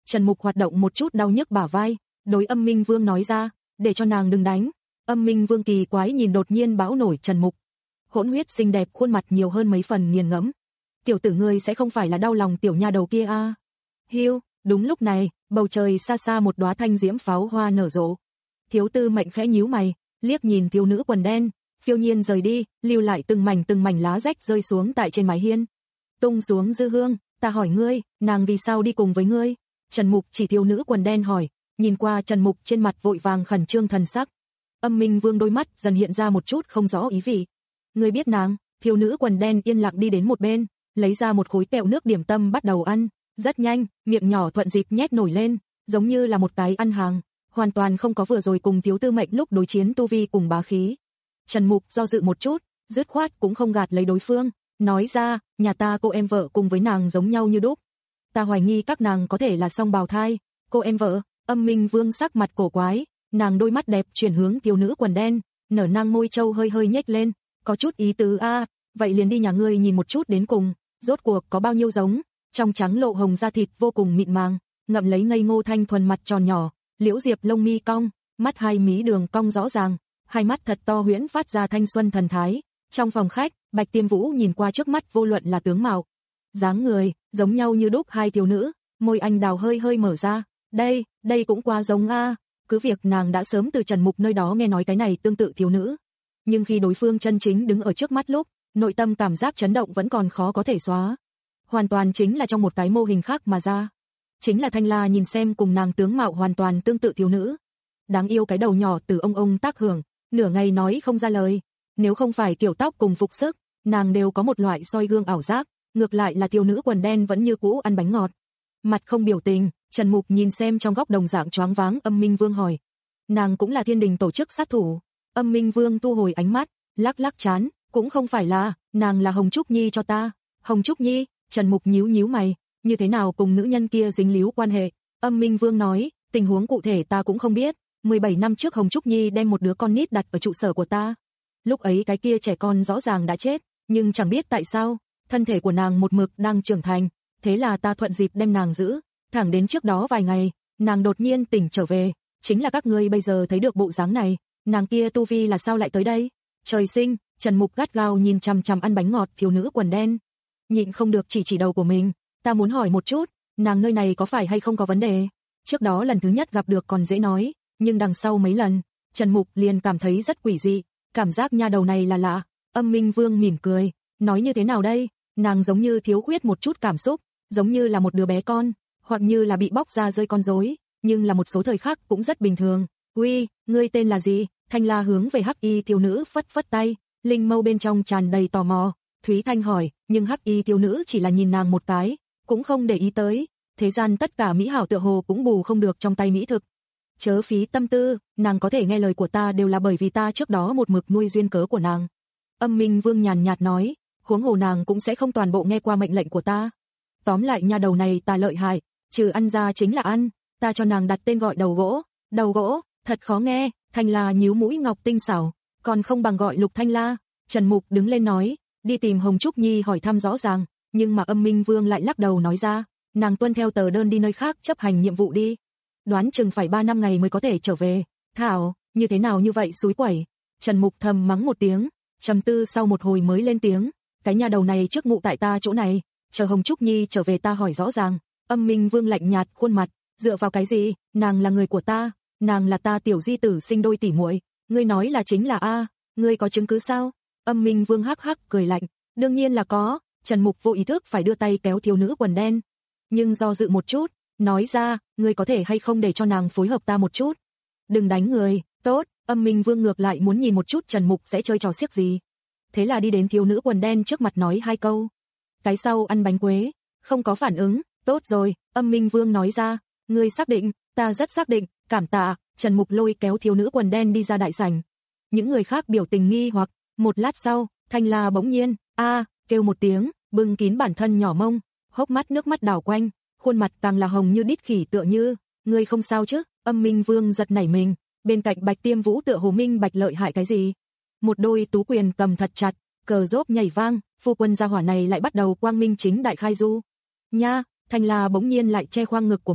Trần Mục hoạt động một chút đau nhức bả vai, đối Âm Minh Vương nói ra, để cho nàng đừng đánh. Âm Minh Vương kỳ quái nhìn đột nhiên bão nổi Trần Mục. Hỗn huyết xinh đẹp khuôn mặt nhiều hơn mấy phần nghiền ngẫm. Tiểu tử ngươi sẽ không phải là đau lòng tiểu nha đầu kia a? À? Hiu, đúng lúc này, bầu trời xa xa một đóa thanh diễm pháo hoa nở rộ. Thiếu Tư Mệnh khẽ nhíu mày, liếc nhìn thiếu nữ quần đen, phiêu nhiên rời đi, lưu lại từng mảnh từng mảnh lá rách rơi xuống tại trên mái hiên. Tung xuống dư hương, ta hỏi ngươi, nàng vì sao đi cùng với ngươi? Trần Mục chỉ thiếu nữ quần đen hỏi, nhìn qua Trần Mục trên mặt vội vàng khẩn trương thần sắc. Âm Minh Vương đôi mắt dần hiện ra một chút không rõ ý vị. Ngươi biết nàng? Thiếu nữ quần đen yên lặng đi đến một bên, lấy ra một khối kẹo nước điểm tâm bắt đầu ăn, rất nhanh, miệng nhỏ thuận dịp nhét nổi lên, giống như là một cái ăn hàng, hoàn toàn không có vừa rồi cùng Thiếu Tư Mệnh lúc đối chiến tu vi cùng bá khí. Trần Mục do dự một chút, dứt khoát cũng không gạt lấy đối phương, nói ra, nhà ta cô em vợ cùng với nàng giống nhau như đúc. Ta hoài nghi các nàng có thể là song bào thai. Cô em vợ? Âm Minh Vương sắc mặt cổ quái, nàng đôi mắt đẹp chuyển hướng thiếu nữ quần đen, nở nang môi trâu hơi hơi nhếch lên, có chút ý tứ a, à, vậy liền đi nhà ngươi nhìn một chút đến cùng, rốt cuộc có bao nhiêu giống. Trong trắng lộ hồng da thịt vô cùng mịn màng, ngậm lấy ngây ngô thanh thuần mặt tròn nhỏ, liễu diệp lông mi cong, mắt hai mí đường cong rõ ràng, hai mắt thật to huyễn phát ra thanh xuân thần thái. Trong phòng khách, Bạch Tiêm Vũ nhìn qua trước mắt vô luận là tướng mạo, dáng người, giống nhau như đúc hai thiếu nữ, môi anh đào hơi hơi mở ra, đây, đây cũng quá giống a. Cứ việc nàng đã sớm từ Trần Mục nơi đó nghe nói cái này tương tự thiếu nữ, nhưng khi đối phương chân chính đứng ở trước mắt lúc, nội tâm cảm giác chấn động vẫn còn khó có thể xóa. Hoàn toàn chính là trong một cái mô hình khác mà ra. Chính là Thanh La nhìn xem cùng nàng tướng mạo hoàn toàn tương tự thiếu nữ. Đáng yêu cái đầu nhỏ từ ông ông tác hưởng, nửa ngày nói không ra lời. Nếu không phải kiểu tóc cùng phục sức, nàng đều có một loại soi gương ảo giác, ngược lại là thiếu nữ quần đen vẫn như cũ ăn bánh ngọt. Mặt không biểu tình, Trần Mục nhìn xem trong góc đồng dạng choáng váng Âm Minh Vương hỏi. Nàng cũng là thiên đình tổ chức sát thủ. Âm Minh Vương thu hồi ánh mắt, lắc lắc chán, cũng không phải là, nàng là Hồng Trúc Nhi cho ta. Hồng Trúc Nhi? Trần Mục nhíu nhíu mày, như thế nào cùng nữ nhân kia dính líu quan hệ? Âm Minh Vương nói, tình huống cụ thể ta cũng không biết, mười bảy năm trước Hồng Trúc Nhi đem một đứa con nít đặt ở trụ sở của ta. Lúc ấy cái kia trẻ con rõ ràng đã chết, nhưng chẳng biết tại sao, thân thể của nàng một mực đang trưởng thành, thế là ta thuận dịp đem nàng giữ, thẳng đến trước đó vài ngày, nàng đột nhiên tỉnh trở về, chính là các ngươi bây giờ thấy được bộ dáng này, nàng kia tu vi là sao lại tới đây? Trời sinh, Trần Mục gắt gao nhìn chằm chằm ăn bánh ngọt thiếu nữ quần đen, nhịn không được chỉ chỉ đầu của mình, ta muốn hỏi một chút, nàng nơi này có phải hay không có vấn đề? Trước đó lần thứ nhất gặp được còn dễ nói, nhưng đằng sau mấy lần, Trần Mục liền cảm thấy rất quỷ dị, cảm giác nha đầu này là lạ. Âm Minh Vương mỉm cười, nói như thế nào đây, nàng giống như thiếu khuyết một chút cảm xúc, giống như là một đứa bé con, hoặc như là bị bóc ra rơi con rối, nhưng là một số thời khắc cũng rất bình thường. Uy, ngươi tên là gì? Thanh La hướng về Hắc Y thiếu nữ phất phất tay, linh mâu bên trong tràn đầy tò mò. Thúy Thanh hỏi, nhưng Hắc Y thiếu nữ chỉ là nhìn nàng một cái, cũng không để ý tới. Thế gian tất cả mỹ hảo tựa hồ cũng bù không được trong tay mỹ thực. Chớ phí tâm tư, nàng có thể nghe lời của ta đều là bởi vì ta trước đó một mực nuôi duyên cớ của nàng. Âm Minh Vương nhàn nhạt nói, huống hồ nàng cũng sẽ không toàn bộ nghe qua mệnh lệnh của ta. Tóm lại nha đầu này ta lợi hại, trừ ăn ra chính là ăn, ta cho nàng đặt tên gọi đầu gỗ. Đầu gỗ, thật khó nghe. Thanh La nhíu mũi ngọc tinh xảo, còn không bằng gọi Lục Thanh La. Trần Mục đứng lên nói, đi tìm Hồng Trúc Nhi hỏi thăm rõ ràng, nhưng mà Âm Minh Vương lại lắc đầu nói ra, nàng tuân theo tờ đơn đi nơi khác chấp hành nhiệm vụ đi. Đoán chừng phải ba năm ngày mới có thể trở về. Thảo, như thế nào như vậy xúi quẩy. Trần Mục thầm mắng một tiếng, trầm tư sau một hồi mới lên tiếng, cái nhà đầu này trước ngụ tại ta chỗ này, chờ Hồng Trúc Nhi trở về ta hỏi rõ ràng. Âm Minh Vương lạnh nhạt khuôn mặt, dựa vào cái gì, nàng là người của ta, nàng là ta tiểu di tử sinh đôi tỉ muội, ngươi nói là chính là a, ngươi có chứng cứ sao? Âm Minh Vương hắc hắc cười lạnh, đương nhiên là có. Trần Mục vô ý thức phải đưa tay kéo thiếu nữ quần đen, nhưng do dự một chút, nói ra, ngươi có thể hay không để cho nàng phối hợp ta một chút? Đừng đánh người. Tốt. Âm Minh Vương ngược lại muốn nhìn một chút Trần Mục sẽ chơi trò xiếc gì. Thế là đi đến thiếu nữ quần đen trước mặt nói hai câu. Cái sau ăn bánh quế, không có phản ứng. Tốt rồi, Âm Minh Vương nói ra, ngươi xác định? Ta rất xác định, cảm tạ. Trần Mục lôi kéo thiếu nữ quần đen đi ra đại sảnh. Những người khác biểu tình nghi hoặc, một lát sau, Thanh La bỗng nhiên, a, kêu một tiếng, bưng kín bản thân nhỏ mông, hốc mắt nước mắt đảo quanh, khuôn mặt càng là hồng như đít khỉ tựa như, ngươi không sao chứ? Âm Minh Vương giật nảy mình, bên cạnh Bạch Tiêm Vũ tựa hồ minh bạch lợi hại cái gì. Một đôi tú quyền cầm thật chặt, cờ rốp nhảy vang, phu quân gia hỏa này lại bắt đầu quang minh chính đại khai du. Nha, Thanh La bỗng nhiên lại che khoang ngực của mình,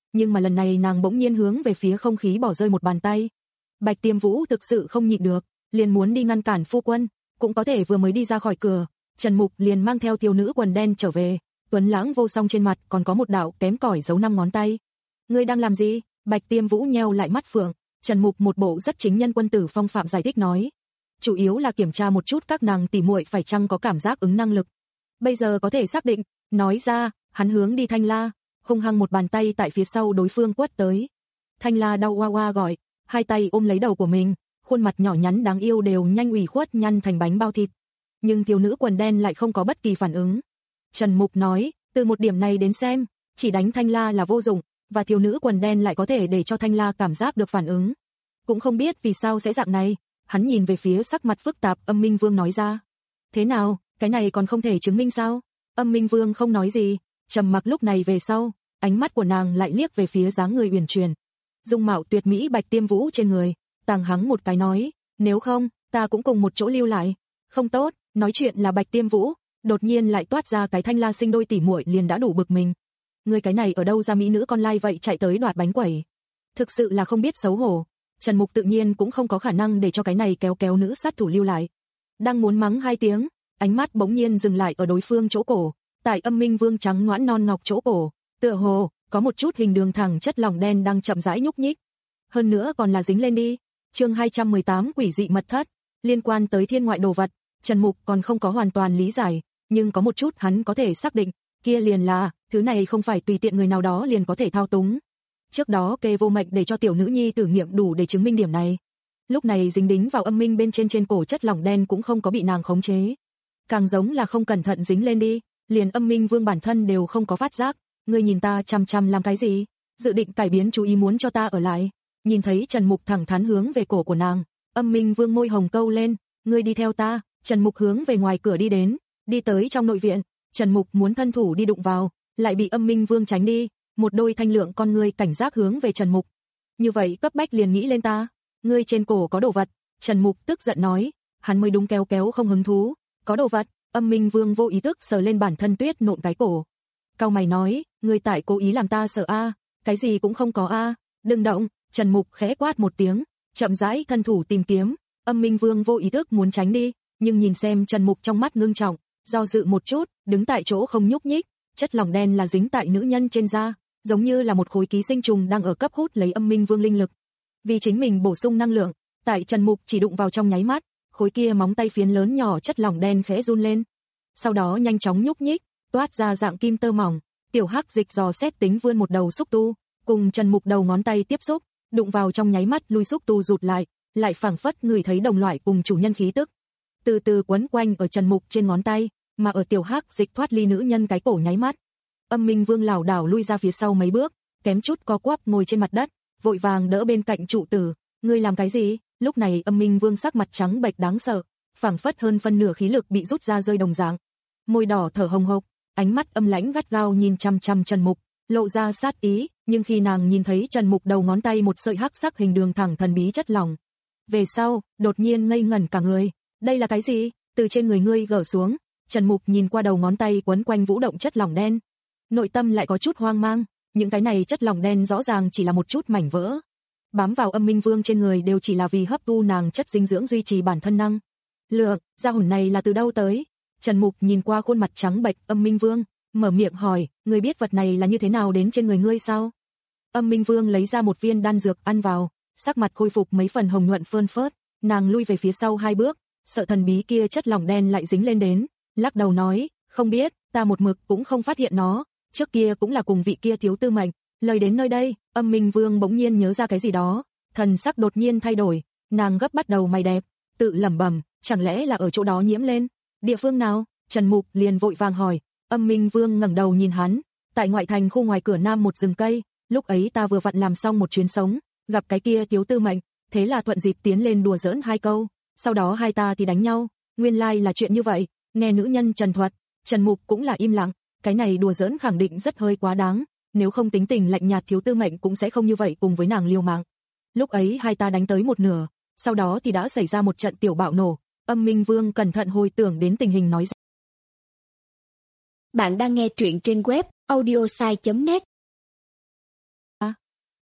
nhưng mà lần này nàng bỗng nhiên hướng về phía không khí bỏ rơi một bàn tay. Bạch Tiêm Vũ thực sự không nhịn được, liền muốn đi ngăn cản phu quân, cũng có thể vừa mới đi ra khỏi cửa, Trần Mục liền mang theo thiếu nữ quần đen trở về, tuấn lãng vô song trên mặt còn có một đạo kém cỏi dấu năm ngón tay. Ngươi đang làm gì? Bạch Tiêm Vũ nheo lại mắt phượng, Trần Mục một bộ rất chính nhân quân tử phong phạm giải thích nói, chủ yếu là kiểm tra một chút các nàng tỉ muội phải chăng có cảm giác ứng năng lực. Bây giờ có thể xác định, nói ra, hắn hướng đi Thanh La, hung hăng một bàn tay tại phía sau đối phương quất tới. Thanh La đau oa oa gọi, hai tay ôm lấy đầu của mình, khuôn mặt nhỏ nhắn đáng yêu đều nhanh ủy khuất nhăn thành bánh bao thịt. Nhưng thiếu nữ quần đen lại không có bất kỳ phản ứng. Trần Mục nói, từ một điểm này đến xem, chỉ đánh Thanh La là vô dụng, và thiếu nữ quần đen lại có thể để cho Thanh La cảm giác được phản ứng. Cũng không biết vì sao sẽ dạng này, hắn nhìn về phía sắc mặt phức tạp Âm Minh Vương nói ra. Thế nào, cái này còn không thể chứng minh sao? Âm Minh Vương không nói gì, trầm mặc lúc này về sau, ánh mắt của nàng lại liếc về phía dáng người uyển chuyển, dung mạo tuyệt mỹ Bạch Tiêm Vũ trên người, tàng hắng một cái nói, nếu không, ta cũng cùng một chỗ lưu lại. Không tốt, nói chuyện là Bạch Tiêm Vũ, đột nhiên lại toát ra cái Thanh La sinh đôi tỉ muội liền đã đủ bực mình. Người cái này ở đâu ra mỹ nữ con lai vậy chạy tới đoạt bánh quẩy? Thực sự là không biết xấu hổ. Trần Mục tự nhiên cũng không có khả năng để cho cái này kéo kéo nữ sát thủ lưu lại. Đang muốn mắng hai tiếng, ánh mắt bỗng nhiên dừng lại ở đối phương chỗ cổ, tại Âm Minh Vương trắng nõn non ngọc chỗ cổ, tựa hồ có một chút hình đường thẳng chất lỏng đen đang chậm rãi nhúc nhích. Hơn nữa còn là dính lên đi. Chương hai trăm mười tám Quỷ dị mật thất, liên quan tới thiên ngoại đồ vật, Trần Mục còn không có hoàn toàn lý giải, nhưng có một chút hắn có thể xác định, kia liền là, thứ này không phải tùy tiện người nào đó liền có thể thao túng. Trước đó Kê Vô Mệnh để cho tiểu nữ nhi thử nghiệm đủ để chứng minh điểm này. Lúc này dính đính vào âm minh bên trên trên cổ chất lỏng đen cũng không có bị nàng khống chế. Càng giống là không cẩn thận dính lên đi, liền Âm Minh Vương bản thân đều không có phát giác. Ngươi nhìn ta chăm chăm làm cái gì? Dự định cải biến chú ý muốn cho ta ở lại. Nhìn thấy Trần Mục thẳng thắn hướng về cổ của nàng, Âm Minh Vương môi hồng câu lên, ngươi đi theo ta. Trần Mục hướng về ngoài cửa đi đến, đi tới trong nội viện, Trần Mục muốn thân thủ đi đụng vào, lại bị Âm Minh Vương tránh đi, một đôi thanh lượng con ngươi cảnh giác hướng về Trần Mục. Như vậy cấp bách liền nghĩ lên ta, ngươi trên cổ có đồ vật. Trần Mục tức giận nói, hắn mới đúng kéo kéo không hứng thú, có đồ vật. Âm Minh Vương vô ý thức sờ lên bản thân tuyết nộn cái cổ. Cao mày nói, ngươi tại cố ý làm ta sợ a? À? Cái gì cũng không có a. À? Đừng động. Trần Mục khẽ quát một tiếng, chậm rãi thân thủ tìm kiếm. Âm Minh Vương vô ý thức muốn tránh đi, nhưng nhìn xem Trần Mục trong mắt ngưng trọng, do dự một chút, đứng tại chỗ không nhúc nhích, chất lỏng đen là dính tại nữ nhân trên da, giống như là một khối ký sinh trùng đang ở cấp hút lấy Âm Minh Vương linh lực. Vì chính mình bổ sung năng lượng, tại Trần Mục chỉ đụng vào trong nháy mắt, khối kia móng tay phiến lớn nhỏ chất lỏng đen khẽ run lên, sau đó nhanh chóng nhúc nhích, toát ra dạng kim tơ mỏng. Tiểu Hắc Dịch dò xét tính vươn một đầu xúc tu, cùng Trần Mục đầu ngón tay tiếp xúc, đụng vào trong nháy mắt lui xúc tu rụt lại, lại phảng phất người thấy đồng loại cùng chủ nhân khí tức, từ từ quấn quanh ở Trần Mục trên ngón tay, mà ở Tiểu Hắc Dịch thoát ly nữ nhân cái cổ nháy mắt, Âm Minh Vương lảo đảo lui ra phía sau mấy bước, kém chút co quắp ngồi trên mặt đất, vội vàng đỡ bên cạnh trụ tử. Ngươi làm cái gì? Lúc này Âm Minh Vương sắc mặt trắng bệch đáng sợ, phảng phất hơn phân nửa khí lực bị rút ra rơi đồng dạng, môi đỏ thở hồng hộc, ánh mắt âm lãnh gắt gao nhìn chăm chăm Trần Mục, lộ ra sát ý. Nhưng khi nàng nhìn thấy Trần Mục đầu ngón tay một sợi hắc sắc hình đường thẳng thần bí chất lỏng, về sau đột nhiên ngây ngẩn cả người. Đây là cái gì? Từ trên người ngươi gỡ xuống. Trần Mục nhìn qua đầu ngón tay quấn quanh vũ động chất lỏng đen, nội tâm lại có chút hoang mang. Những cái này chất lỏng đen rõ ràng chỉ là một chút mảnh vỡ, bám vào Âm Minh Vương trên người đều chỉ là vì hấp thu nàng chất dinh dưỡng duy trì bản thân năng lượng. Gia hồn này là từ đâu tới? Trần Mục nhìn qua khuôn mặt trắng bệch Âm Minh Vương, mở miệng hỏi, ngươi biết vật này là như thế nào đến trên người ngươi sao? Âm Minh Vương lấy ra một viên đan dược ăn vào, sắc mặt khôi phục mấy phần hồng nhuận phơn phớt, nàng lui về phía sau hai bước, sợ thần bí kia chất lỏng đen lại dính lên đến, lắc đầu nói, không biết, ta một mực cũng không phát hiện nó, trước kia cũng là cùng vị kia thiếu tư mệnh. Lời đến nơi đây, Âm Minh Vương bỗng nhiên nhớ ra cái gì đó, thần sắc đột nhiên thay đổi, nàng gấp bắt đầu mày đẹp, tự lẩm bẩm, chẳng lẽ là ở chỗ đó nhiễm lên? Địa phương nào? Trần Mục liền vội vàng hỏi. Âm Minh Vương ngẩng đầu nhìn hắn, tại ngoại thành khu ngoài cửa nam một rừng cây, lúc ấy ta vừa vặn làm xong một chuyến sống, gặp cái kia thiếu tư mệnh, thế là thuận dịp tiến lên đùa giỡn hai câu, sau đó hai ta thì đánh nhau, nguyên lai like là chuyện như vậy. Nghe nữ nhân trần thuật, Trần Mục cũng là im lặng, cái này đùa giỡn khẳng định rất hơi quá đáng, nếu không tính tình lạnh nhạt thiếu tư mệnh cũng sẽ không như vậy cùng với nàng liều mạng. Lúc ấy hai ta đánh tới một nửa, sau đó thì đã xảy ra một trận tiểu bạo nổ. Âm Minh Vương cẩn thận hồi tưởng đến tình hình nói ra. Bạn đang nghe truyện trên web audiosai chấm net.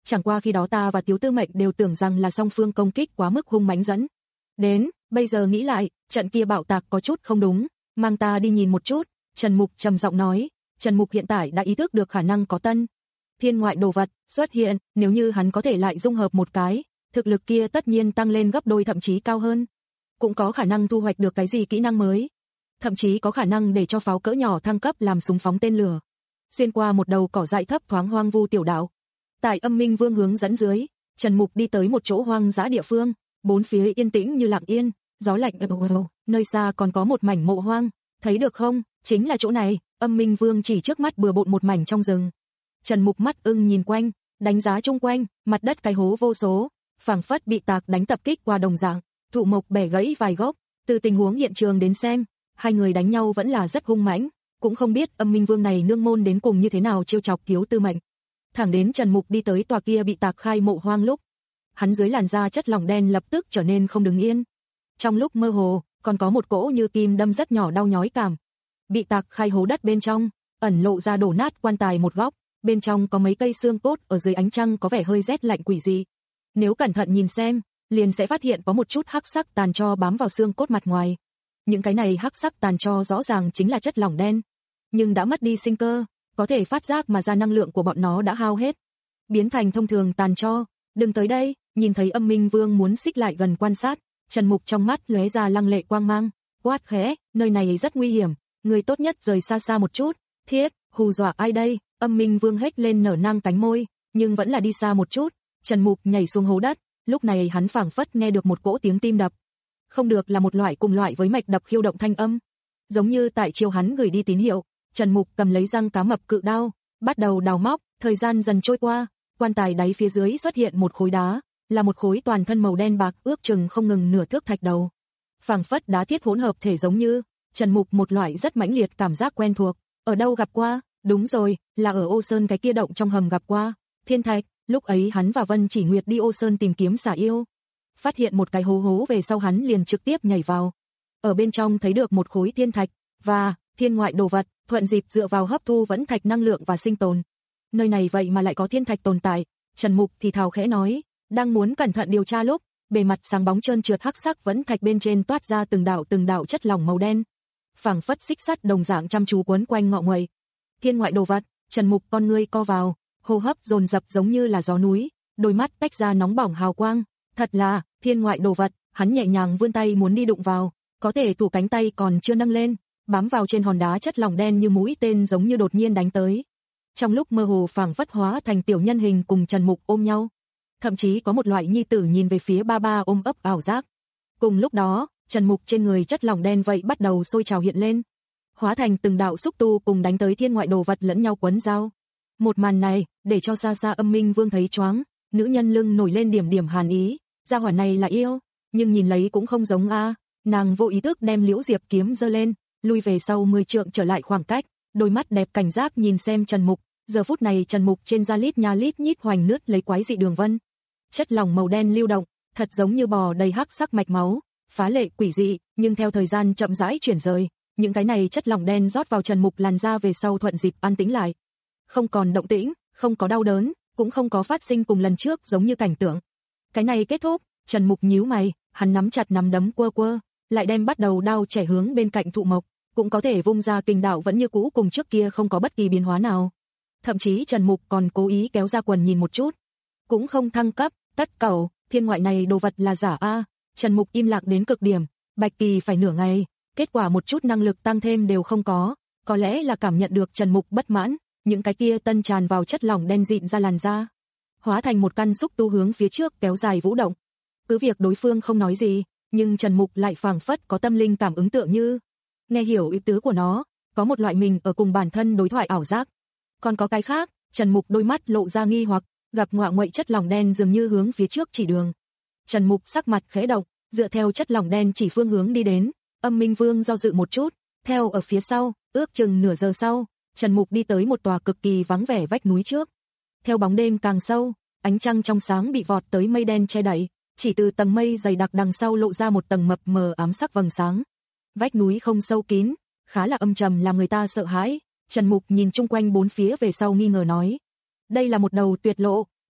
chẳng qua khi đó ta và Tiếu Tư Mệnh đều tưởng rằng là song phương công kích quá mức hung mãnh dẫn. Đến, bây giờ nghĩ lại, trận kia bạo tạc có chút không đúng, mang ta đi nhìn một chút, Trần Mục trầm giọng nói. Trần Mục hiện tại đã ý thức được khả năng có tân thiên ngoại đồ vật xuất hiện, nếu như hắn có thể lại dung hợp một cái, thực lực kia tất nhiên tăng lên gấp đôi thậm chí cao hơn. Cũng có khả năng thu hoạch được cái gì kỹ năng mới, thậm chí có khả năng để cho pháo cỡ nhỏ thăng cấp làm súng phóng tên lửa. Xuyên qua một đầu cỏ dại thấp thoáng hoang vu tiểu đảo, tại Âm Minh Vương hướng dẫn dưới, Trần Mục đi tới một chỗ hoang dã địa phương, bốn phía yên tĩnh như lặng yên, gió lạnh ập ập, nơi xa còn có một mảnh mộ hoang, thấy được không, chính là chỗ này. Âm Minh Vương chỉ trước mắt bừa bộn một mảnh trong rừng. Trần Mục mắt ưng nhìn quanh, đánh giá chung quanh, mặt đất cái hố vô số, phảng phất bị tạc đánh tập kích qua đồng dạng, thụ mộc bẻ gãy vài gốc. Từ tình huống hiện trường đến xem, hai người đánh nhau vẫn là rất hung mãnh, cũng không biết Âm Minh Vương này nương môn đến cùng như thế nào trêu chọc Tiếu Tư Mệnh. Thẳng đến Trần Mục đi tới tòa kia bị tạc khai mộ hoang lúc, hắn dưới làn da chất lỏng đen lập tức trở nên không đứng yên. Trong lúc mơ hồ, còn có một cỗ như kim đâm rất nhỏ đau nhói cảm. Bị tạc khai hố đất bên trong, ẩn lộ ra đổ nát quan tài một góc, bên trong có mấy cây xương cốt ở dưới ánh trăng có vẻ hơi rét lạnh quỷ dị. Nếu cẩn thận nhìn xem, liền sẽ phát hiện có một chút hắc sắc tàn tro bám vào xương cốt mặt ngoài. Những cái này hắc sắc tàn tro rõ ràng chính là chất lỏng đen, nhưng đã mất đi sinh cơ, có thể phát giác mà ra năng lượng của bọn nó đã hao hết, biến thành thông thường tàn tro. Đừng tới đây. Nhìn thấy Âm Minh Vương muốn xích lại gần quan sát, Trần Mục trong mắt lóe ra lăng lệ quang mang, quát khẽ, nơi này rất nguy hiểm, người tốt nhất rời xa xa một chút. Thiết, hù dọa ai đây? Âm Minh Vương hét lên nở nang cánh môi, nhưng vẫn là đi xa một chút. Trần Mục nhảy xuống hố đất, lúc này hắn phảng phất nghe được một cỗ tiếng tim đập. Không được là một loại cùng loại với mạch đập khiêu động thanh âm, giống như tại chiều hắn gửi đi tín hiệu. Trần Mục cầm lấy răng cá mập cự đao, bắt đầu đào móc, thời gian dần trôi qua, quan tài đáy phía dưới xuất hiện một khối đá, là một khối toàn thân màu đen bạc ước chừng không ngừng nửa thước thạch đầu. Phảng phất đá thiết hỗn hợp thể giống như, Trần Mục một loại rất mãnh liệt cảm giác quen thuộc, ở đâu gặp qua, đúng rồi, là ở Ô Sơn cái kia động trong hầm gặp qua, thiên thạch, lúc ấy hắn và Vân Chỉ Nguyệt đi Ô Sơn tìm kiếm xà yêu. Phát hiện một cái hố hố về sau hắn liền trực tiếp nhảy vào. Ở bên trong thấy được một khối thiên thạch, và, thiên ngoại đồ vật, thuận dịp dựa vào hấp thu vẫn thạch năng lượng và sinh tồn. Nơi này vậy mà lại có thiên thạch tồn tại, Trần Mục thì thào khẽ nói, đang muốn cẩn thận điều tra lúc, bề mặt sáng bóng trơn trượt hắc sắc vẫn thạch bên trên toát ra từng đạo từng đạo chất lỏng màu đen, phảng phất xích sắt đồng dạng chăm chú quấn quanh ngọ nguậy. Thiên ngoại đồ vật, Trần Mục con ngươi co vào, hô hấp dồn dập giống như là gió núi, đôi mắt tách ra nóng bỏng hào quang, thật là thiên ngoại đồ vật. Hắn nhẹ nhàng vươn tay muốn đi đụng vào, có thể thủ cánh tay còn chưa nâng lên, bám vào trên hòn đá chất lỏng đen như mũi tên giống như đột nhiên đánh tới. Trong lúc mơ hồ phảng phất hóa thành tiểu nhân hình cùng Trần Mục ôm nhau, thậm chí có một loại nhi tử nhìn về phía ba ba ôm ấp ảo giác. Cùng lúc đó, Trần Mục trên người chất lỏng đen vậy bắt đầu sôi trào hiện lên, hóa thành từng đạo xúc tu cùng đánh tới thiên ngoại đồ vật lẫn nhau quấn dao. Một màn này, để cho xa xa Âm Minh Vương thấy choáng, nữ nhân lưng nổi lên điểm điểm hàn ý, gia hỏa này là yêu, nhưng nhìn lấy cũng không giống a. Nàng vô ý thức đem Liễu Diệp kiếm giơ lên, lui về sau mười trượng trở lại khoảng cách, đôi mắt đẹp cảnh giác nhìn xem Trần Mục. Giờ phút này Trần Mục trên da lít nha lít nhít hoành nứt lấy quái dị đường vân, chất lỏng màu đen lưu động, thật giống như bò đầy hắc sắc mạch máu, phá lệ quỷ dị, nhưng theo thời gian chậm rãi chuyển rời, những cái này chất lỏng đen rót vào Trần Mục làn da về sau thuận dịp an tĩnh lại. Không còn động tĩnh, không có đau đớn, cũng không có phát sinh cùng lần trước giống như cảnh tượng. Cái này kết thúc, Trần Mục nhíu mày, hắn nắm chặt nắm đấm quơ quơ, lại đem bắt đầu đao trẻ hướng bên cạnh thụ mộc, cũng có thể vung ra kình đạo vẫn như cũ cùng trước kia không có bất kỳ biến hóa nào. Thậm chí Trần Mục còn cố ý kéo ra quần nhìn một chút, cũng không thăng cấp. Tất cẩu, thiên ngoại này đồ vật là giả a. Trần Mục im lặng đến cực điểm, Bạch Kỳ phải nửa ngày, kết quả một chút năng lực tăng thêm đều không có, có lẽ là cảm nhận được Trần Mục bất mãn, những cái kia tân tràn vào chất lỏng đen dịn ra làn da, hóa thành một căn xúc tu hướng phía trước kéo dài vũ động. Cứ việc đối phương không nói gì, nhưng Trần Mục lại phảng phất có tâm linh cảm ứng tựa như nghe hiểu ý tứ của nó, có một loại mình ở cùng bản thân đối thoại ảo giác. Còn có cái khác, Trần Mục đôi mắt lộ ra nghi hoặc, gặp ngọa nguậy chất lỏng đen dường như hướng phía trước chỉ đường. Trần Mục sắc mặt khẽ động, dựa theo chất lỏng đen chỉ phương hướng đi đến. Âm Minh Vương do dự một chút, theo ở phía sau, ước chừng nửa giờ sau, Trần Mục đi tới một tòa cực kỳ vắng vẻ vách núi trước. Theo bóng đêm càng sâu, ánh trăng trong sáng bị vọt tới mây đen che đậy, chỉ từ tầng mây dày đặc đằng sau lộ ra một tầng mập mờ ám sắc vầng sáng. Vách núi không sâu kín, khá là âm trầm làm người ta sợ hãi. Trần Mục nhìn chung quanh bốn phía về sau nghi ngờ nói, đây là một đầu tuyệt lộ,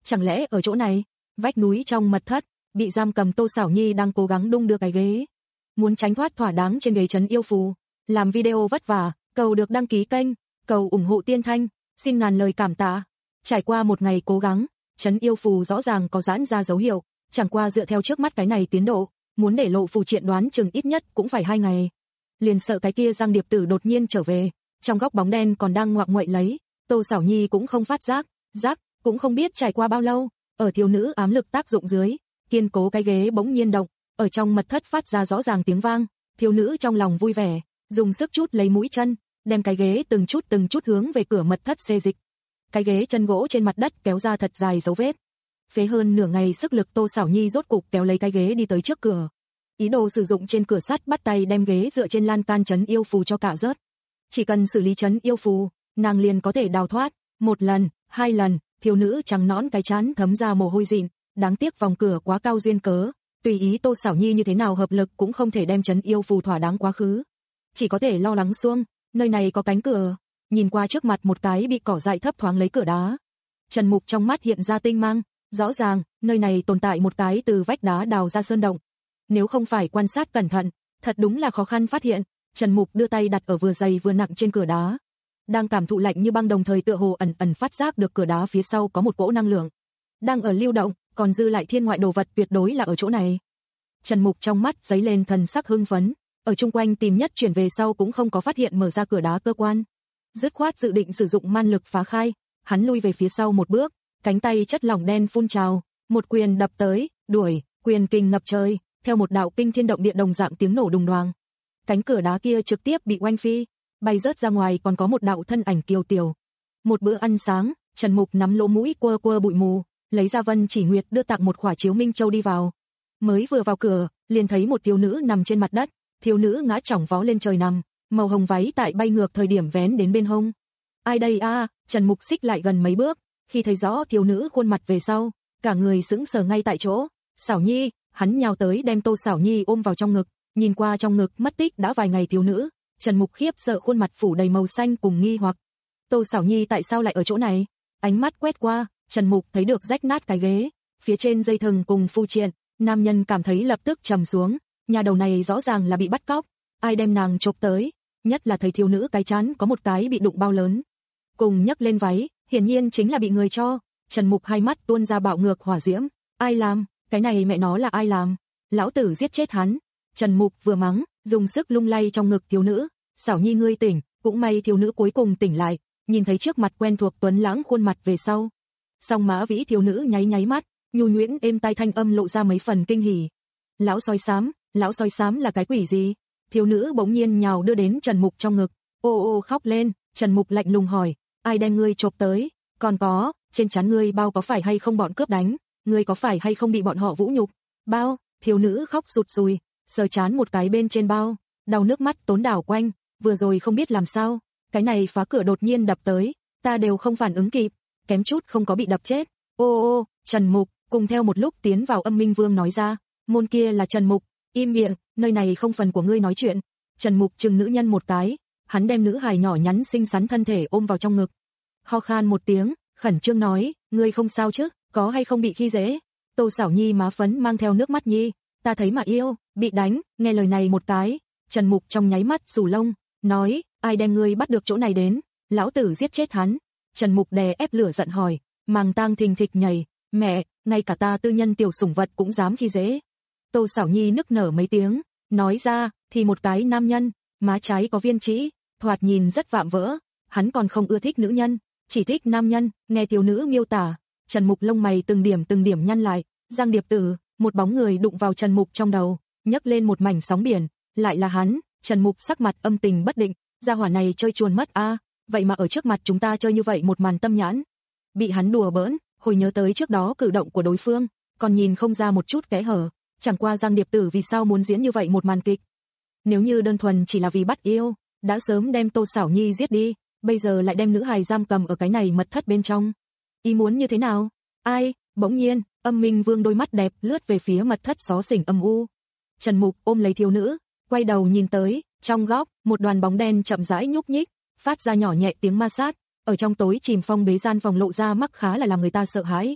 chẳng lẽ ở chỗ này, vách núi trong mật thất, bị giam cầm Tô Sảo Nhi đang cố gắng đung đưa cái ghế. Muốn tránh thoát thỏa đáng trên ghế trấn yêu phù, làm video vất vả, cầu được đăng ký kênh, cầu ủng hộ Tiên Thanh, xin ngàn lời cảm tạ. Trải qua một ngày cố gắng, trấn yêu phù rõ ràng có giãn ra dấu hiệu, chẳng qua dựa theo trước mắt cái này tiến độ, muốn để lộ phù triện đoán chừng ít nhất cũng phải hai ngày. Liền sợ cái kia Giang Điệp Tử đột nhiên trở về, trong góc bóng đen còn đang ngoạc nguậy lấy, Tô Sảo Nhi cũng không phát giác, giác, cũng không biết trải qua bao lâu, ở thiếu nữ ám lực tác dụng dưới, kiên cố cái ghế bỗng nhiên động, ở trong mật thất phát ra rõ ràng tiếng vang, thiếu nữ trong lòng vui vẻ, dùng sức chút lấy mũi chân, đem cái ghế từng chút từng chút hướng về cửa mật thất xê dịch. Cái ghế chân gỗ trên mặt đất kéo ra thật dài dấu vết. Phế hơn nửa ngày sức lực Tô Sảo Nhi rốt cục kéo lấy cái ghế đi tới trước cửa. Ý đồ sử dụng trên cửa sắt bắt tay đem ghế dựa trên lan can trấn yêu phù cho cả rớt. Chỉ cần xử lý trấn yêu phù, nàng liền có thể đào thoát. Một lần, hai lần, thiếu nữ trắng nõn cái trán thấm ra mồ hôi dịn, đáng tiếc vòng cửa quá cao duyên cớ, tùy ý Tô Sảo Nhi như thế nào hợp lực cũng không thể đem trấn yêu phù thỏa đáng quá khứ. Chỉ có thể lo lắng xuông, nơi này có cánh cửa, nhìn qua trước mặt một cái bị cỏ dại thấp thoáng lấy cửa đá. Trần Mục trong mắt hiện ra tinh mang, rõ ràng, nơi này tồn tại một cái từ vách đá đào ra sơn động. Nếu không phải quan sát cẩn thận, thật đúng là khó khăn phát hiện. Trần Mục đưa tay đặt ở vừa dày vừa nặng trên cửa đá, đang cảm thụ lạnh như băng, đồng thời tựa hồ ẩn ẩn phát giác được cửa đá phía sau có một cỗ năng lượng đang ở lưu động, còn dư lại thiên ngoại đồ vật tuyệt đối là ở chỗ này. Trần Mục trong mắt giấy lên thần sắc hưng phấn, ở chung quanh tìm nhất chuyển về sau cũng không có phát hiện mở ra cửa đá cơ quan. Dứt khoát dự định sử dụng man lực phá khai, hắn lui về phía sau một bước, cánh tay chất lỏng đen phun trào, một quyền đập tới, đuổi, quyền kinh ngập trời, theo một đạo kinh thiên động địa đồng dạng tiếng nổ đùng đoàng. Cánh cửa đá kia trực tiếp bị oanh phi, bay rớt ra ngoài, còn có một đạo thân ảnh kiều tiểu. Một bữa ăn sáng, Trần Mục nắm lỗ mũi quơ quơ bụi mù, lấy ra Vân Chỉ Nguyệt đưa tặng một khỏa chiếu minh châu đi vào. Mới vừa vào cửa, liền thấy một thiếu nữ nằm trên mặt đất, thiếu nữ ngã chỏng vó lên trời nằm, màu hồng váy tại bay ngược thời điểm vén đến bên hông. Ai đây a? À? Trần Mục xích lại gần mấy bước, khi thấy rõ thiếu nữ khuôn mặt về sau, cả người sững sờ ngay tại chỗ. Sảo Nhi, hắn nhào tới đem Tô Sảo Nhi ôm vào trong ngực, nhìn qua trong ngực mất tích đã vài ngày thiếu nữ, Trần Mục khiếp sợ khuôn mặt phủ đầy màu xanh cùng nghi hoặc. Tô Sảo Nhi tại sao lại ở chỗ này? Ánh mắt quét qua, Trần Mục thấy được rách nát cái ghế, phía trên dây thừng cùng phù triện, nam nhân cảm thấy lập tức trầm xuống, nhà đầu này rõ ràng là bị bắt cóc, ai đem nàng chộp tới, nhất là thấy thiếu nữ cái trán có một cái bị đụng bao lớn, cùng nhấc lên váy, hiển nhiên chính là bị người cho. Trần Mục hai mắt tuôn ra bạo ngược hỏa diễm, ai làm, cái này mẹ nó là ai làm, lão tử giết chết hắn. Trần Mục vừa mắng, dùng sức lung lay trong ngực thiếu nữ, Sảo Nhi ngươi tỉnh, cũng may thiếu nữ cuối cùng tỉnh lại, nhìn thấy trước mặt quen thuộc tuấn lãng khuôn mặt về sau. Song Mã Vĩ thiếu nữ nháy nháy mắt, nhu nhuyễn êm tai thanh âm lộ ra mấy phần kinh hỉ. Lão sói xám, lão sói xám là cái quỷ gì? Thiếu nữ bỗng nhiên nhào đưa đến Trần Mục trong ngực, ô ô khóc lên. Trần Mục lạnh lùng hỏi, ai đem ngươi chộp tới? Còn có, trên trán ngươi bao có phải hay không bọn cướp đánh? Ngươi có phải hay không bị bọn họ vũ nhục? Bao? Thiếu nữ khóc rụt rùi, sờ trán một cái bên trên bao, đau nước mắt tốn đảo quanh, vừa rồi không biết làm sao, cái này phá cửa đột nhiên đập tới, ta đều không phản ứng kịp, kém chút không có bị đập chết. Ô ô, Trần Mục, cùng theo một lúc tiến vào Âm Minh Vương nói ra, môn kia là Trần Mục, im miệng, nơi này không phần của ngươi nói chuyện. Trần Mục chừng nữ nhân một cái, hắn đem nữ hài nhỏ nhắn xinh xắn thân thể ôm vào trong ngực. Ho khan một tiếng, khẩn trương nói, ngươi không sao chứ, có hay không bị khi dễ? Tô Sảo Nhi má phấn mang theo nước mắt nhi, ta thấy mà yêu, bị đánh, nghe lời này một cái, Trần Mục trong nháy mắt rủ lông, nói, ai đem ngươi bắt được chỗ này đến, lão tử giết chết hắn. Trần Mục đè ép lửa giận hỏi, màng tang thình thịch nhảy, mẹ, ngay cả ta tư nhân tiểu sủng vật cũng dám khi dễ. Tô Sảo Nhi nức nở mấy tiếng, nói ra, thì một cái nam nhân, má trái có viên trĩ, thoạt nhìn rất vạm vỡ, hắn còn không ưa thích nữ nhân, chỉ thích nam nhân. Nghe thiếu nữ miêu tả, Trần Mục lông mày từng điểm từng điểm nhăn lại. Giang Điệp Tử, một bóng người đụng vào Trần Mục trong đầu, nhấc lên một mảnh sóng biển, lại là hắn. Trần Mục sắc mặt âm tình bất định, gia hỏa này chơi chuồn mất a, à, vậy mà ở trước mặt chúng ta chơi như vậy một màn tâm nhãn. Bị hắn đùa bỡn, hồi nhớ tới trước đó cử động của đối phương, còn nhìn không ra một chút kẽ hở, chẳng qua Giang Điệp Tử vì sao muốn diễn như vậy một màn kịch. Nếu như đơn thuần chỉ là vì bắt yêu, đã sớm đem Tô Sảo Nhi giết đi, bây giờ lại đem nữ hài giam cầm ở cái này mật thất bên trong. Ý muốn như thế nào? Ai? Bỗng nhiên, Âm Minh Vương đôi mắt đẹp lướt về phía mật thất xó xỉnh âm u. Trần Mục ôm lấy thiếu nữ, quay đầu nhìn tới, trong góc, một đoàn bóng đen chậm rãi nhúc nhích, phát ra nhỏ nhẹ tiếng ma sát, ở trong tối chìm phong bế gian phòng lộ ra mắc khá là làm người ta sợ hãi.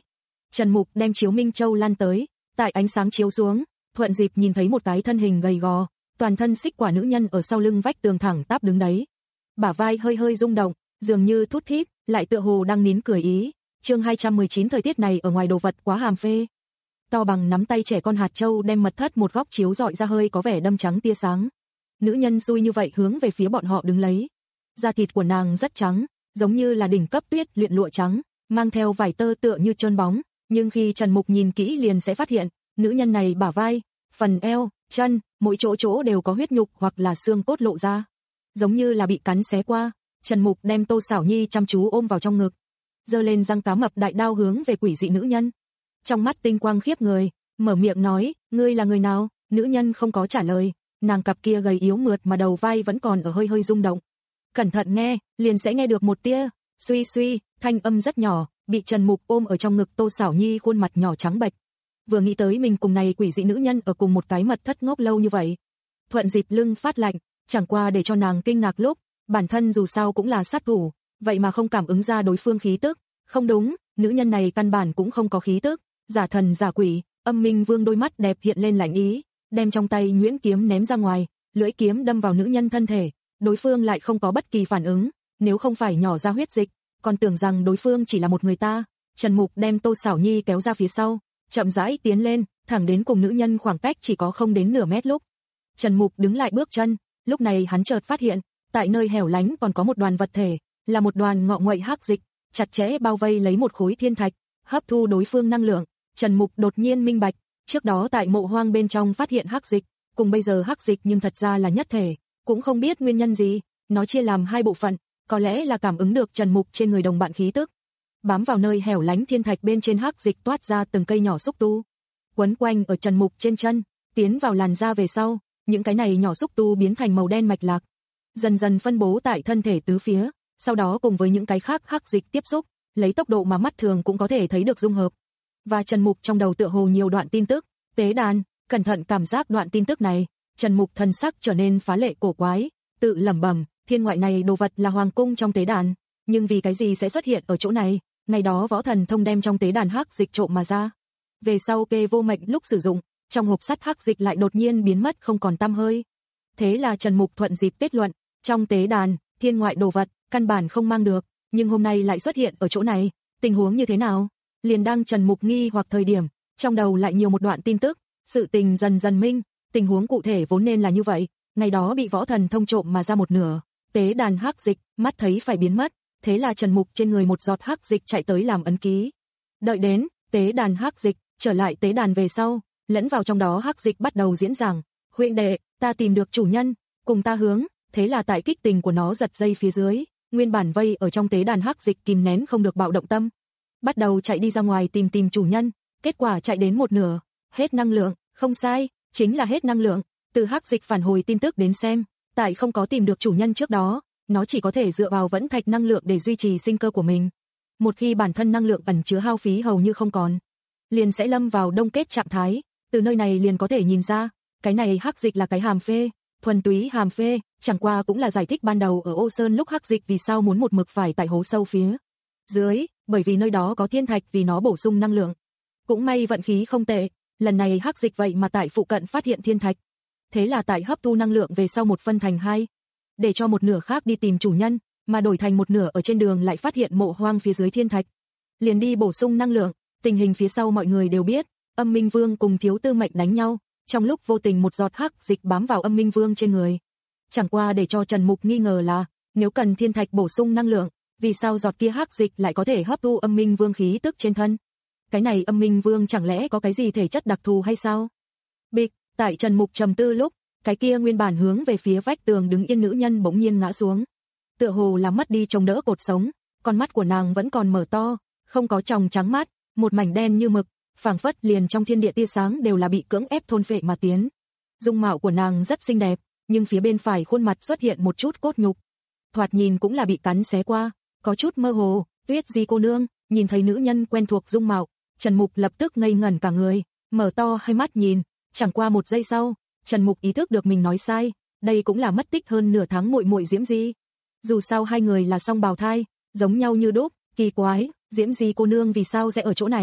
Trần Mục đem chiếu minh châu lan tới, tại ánh sáng chiếu xuống, thuận dịp nhìn thấy một cái thân hình gầy gò, toàn thân xích quả nữ nhân ở sau lưng vách tường thẳng tắp đứng đấy. Bả vai hơi hơi rung động, dường như thút thít, lại tựa hồ đang nín cười ý. Chương hai trăm mười chín thời tiết này ở ngoài đồ vật quá hàm phê. To bằng nắm tay trẻ con hạt châu đem mật thất một góc chiếu rọi ra hơi có vẻ đâm trắng tia sáng. Nữ nhân xui như vậy hướng về phía bọn họ đứng lấy. Da thịt của nàng rất trắng, giống như là đỉnh cấp tuyết luyện lụa trắng, mang theo vải tơ tựa như trơn bóng, nhưng khi Trần Mục nhìn kỹ liền sẽ phát hiện, nữ nhân này bả vai, phần eo, chân, mỗi chỗ chỗ đều có huyết nhục hoặc là xương cốt lộ ra, giống như là bị cắn xé qua. Trần Mục đem Tô Sảo Nhi chăm chú ôm vào trong ngực, giơ lên răng cá mập đại đao hướng về quỷ dị nữ nhân. Trong mắt tinh quang khiếp người, mở miệng nói, ngươi là người nào? Nữ nhân không có trả lời, nàng cặp kia gầy yếu mượt mà đầu vai vẫn còn ở hơi hơi rung động. Cẩn thận nghe, liền sẽ nghe được một tia suy suy, thanh âm rất nhỏ, bị Trần Mục ôm ở trong ngực. Tô Sảo Nhi khuôn mặt nhỏ trắng bệch, vừa nghĩ tới mình cùng này quỷ dị nữ nhân ở cùng một cái mật thất ngốc lâu như vậy, thuận dịp lưng phát lạnh, chẳng qua để cho nàng kinh ngạc lúc, bản thân dù sao cũng là sát thủ, vậy mà không cảm ứng ra đối phương khí tức. Không đúng, nữ nhân này căn bản cũng không có khí tức, giả thần giả quỷ. Âm Minh Vương đôi mắt đẹp hiện lên lạnh ý, đem trong tay nhuyễn kiếm ném ra ngoài, lưỡi kiếm đâm vào nữ nhân thân thể, đối phương lại không có bất kỳ phản ứng, nếu không phải nhỏ ra huyết dịch, còn tưởng rằng đối phương chỉ là một người ta. Trần Mục đem Tô Sảo Nhi kéo ra phía sau, chậm rãi tiến lên, thẳng đến cùng nữ nhân khoảng cách chỉ có không đến nửa mét lúc. Trần Mục đứng lại bước chân, lúc này hắn chợt phát hiện, tại nơi hẻo lánh còn có một đoàn vật thể, là một đoàn ngọ nguậy hắc dịch, chặt chẽ bao vây lấy một khối thiên thạch, hấp thu đối phương năng lượng. Trần Mục đột nhiên minh bạch, trước đó tại mộ hoang bên trong phát hiện hắc dịch, cùng bây giờ hắc dịch nhưng thật ra là nhất thể, cũng không biết nguyên nhân gì, nó chia làm hai bộ phận, có lẽ là cảm ứng được Trần Mục trên người đồng bạn khí tức. Bám vào nơi hẻo lánh thiên thạch bên trên hắc dịch toát ra từng cây nhỏ xúc tu, quấn quanh ở Trần Mục trên chân, tiến vào làn da về sau, những cái này nhỏ xúc tu biến thành màu đen mạch lạc, dần dần phân bố tại thân thể tứ phía, sau đó cùng với những cái khác hắc dịch tiếp xúc, lấy tốc độ mà mắt thường cũng có thể thấy được dung hợp. Và Trần Mục trong đầu tựa hồ nhiều đoạn tin tức, tế đàn, cẩn thận cảm giác đoạn tin tức này, Trần Mục thần sắc trở nên phá lệ cổ quái, tự lẩm bẩm, thiên ngoại này đồ vật là hoàng cung trong tế đàn, nhưng vì cái gì sẽ xuất hiện ở chỗ này? Ngày đó Võ Thần Thông đem trong tế đàn hắc dịch trộm mà ra, về sau kê vô mệnh lúc sử dụng, trong hộp sắt hắc dịch lại đột nhiên biến mất không còn tăm hơi. Thế là Trần Mục thuận dịp kết luận, trong tế đàn, thiên ngoại đồ vật căn bản không mang được, nhưng hôm nay lại xuất hiện ở chỗ này, tình huống như thế nào? Liền đang Trần Mục nghi hoặc thời điểm, trong đầu lại nhiều một đoạn tin tức, sự tình dần dần minh, tình huống cụ thể vốn nên là như vậy, ngày đó bị Võ Thần Thông trộm mà ra một nửa, tế đàn hắc dịch, mắt thấy phải biến mất, thế là Trần Mục trên người một giọt hắc dịch chạy tới làm ấn ký. Đợi đến tế đàn hắc dịch trở lại tế đàn về sau, lẫn vào trong đó hắc dịch bắt đầu diễn giảng, huynh đệ, ta tìm được chủ nhân, cùng ta hướng. Thế là tại kích tình của nó giật dây phía dưới, nguyên bản vây ở trong tế đàn hắc dịch kìm nén không được bạo động tâm, bắt đầu chạy đi ra ngoài tìm tìm chủ nhân. Kết quả chạy đến một nửa, hết năng lượng. Không sai, chính là hết năng lượng. Từ hắc dịch phản hồi tin tức đến xem, tại không có tìm được chủ nhân trước đó, nó chỉ có thể dựa vào vẫn thạch năng lượng để duy trì sinh cơ của mình. Một khi bản thân năng lượng ẩn chứa hao phí hầu như không còn, liền sẽ lâm vào đông kết trạng thái. Từ nơi này liền có thể nhìn ra, cái này hắc dịch là cái hàm phê, thuần túy hàm phê, chẳng qua cũng là giải thích ban đầu ở Ô Sơn lúc hắc dịch vì sao muốn một mực phải tại hố sâu phía dưới, bởi vì nơi đó có thiên thạch vì nó bổ sung năng lượng. Cũng may vận khí không tệ, lần này hắc dịch vậy mà tại phụ cận phát hiện thiên thạch. Thế là tại hấp thu năng lượng về sau một phân thành hai, để cho một nửa khác đi tìm chủ nhân, mà đổi thành một nửa ở trên đường lại phát hiện mộ hoang phía dưới thiên thạch, liền đi bổ sung năng lượng. Tình hình phía sau mọi người đều biết, Âm Minh Vương cùng Thiếu Tư Mệnh đánh nhau, trong lúc vô tình một giọt hắc dịch bám vào Âm Minh Vương trên người. Chẳng qua để cho Trần Mục nghi ngờ là, nếu cần thiên thạch bổ sung năng lượng, vì sao giọt kia hắc dịch lại có thể hấp thu Âm Minh Vương khí tức trên thân? Cái này Âm Minh Vương chẳng lẽ có cái gì thể chất đặc thù hay sao? Bịch, tại Trần Mục trầm tư lúc, cái kia nguyên bản hướng về phía vách tường đứng yên nữ nhân bỗng nhiên ngã xuống. Tựa hồ là mất đi chống đỡ cột sống, con mắt của nàng vẫn còn mở to, không có tròng trắng mắt, một mảnh đen như mực, phảng phất liền trong thiên địa tia sáng đều là bị cưỡng ép thôn phệ mà tiến. Dung mạo của nàng rất xinh đẹp, nhưng phía bên phải khuôn mặt xuất hiện một chút cốt nhục, thoạt nhìn cũng là bị cắn xé qua, có chút mơ hồ. Tuyết Di cô nương, nhìn thấy nữ nhân quen thuộc dung mạo, Trần Mục lập tức ngây ngẩn cả người, mở to hai mắt nhìn, chẳng qua một giây sau, Trần Mục ý thức được mình nói sai, đây cũng là mất tích hơn nửa tháng muội muội Diễm Di. Dù sao hai người là song bào thai, giống nhau như đúc, kỳ quái, Diễm Di cô nương vì sao sẽ ở chỗ này?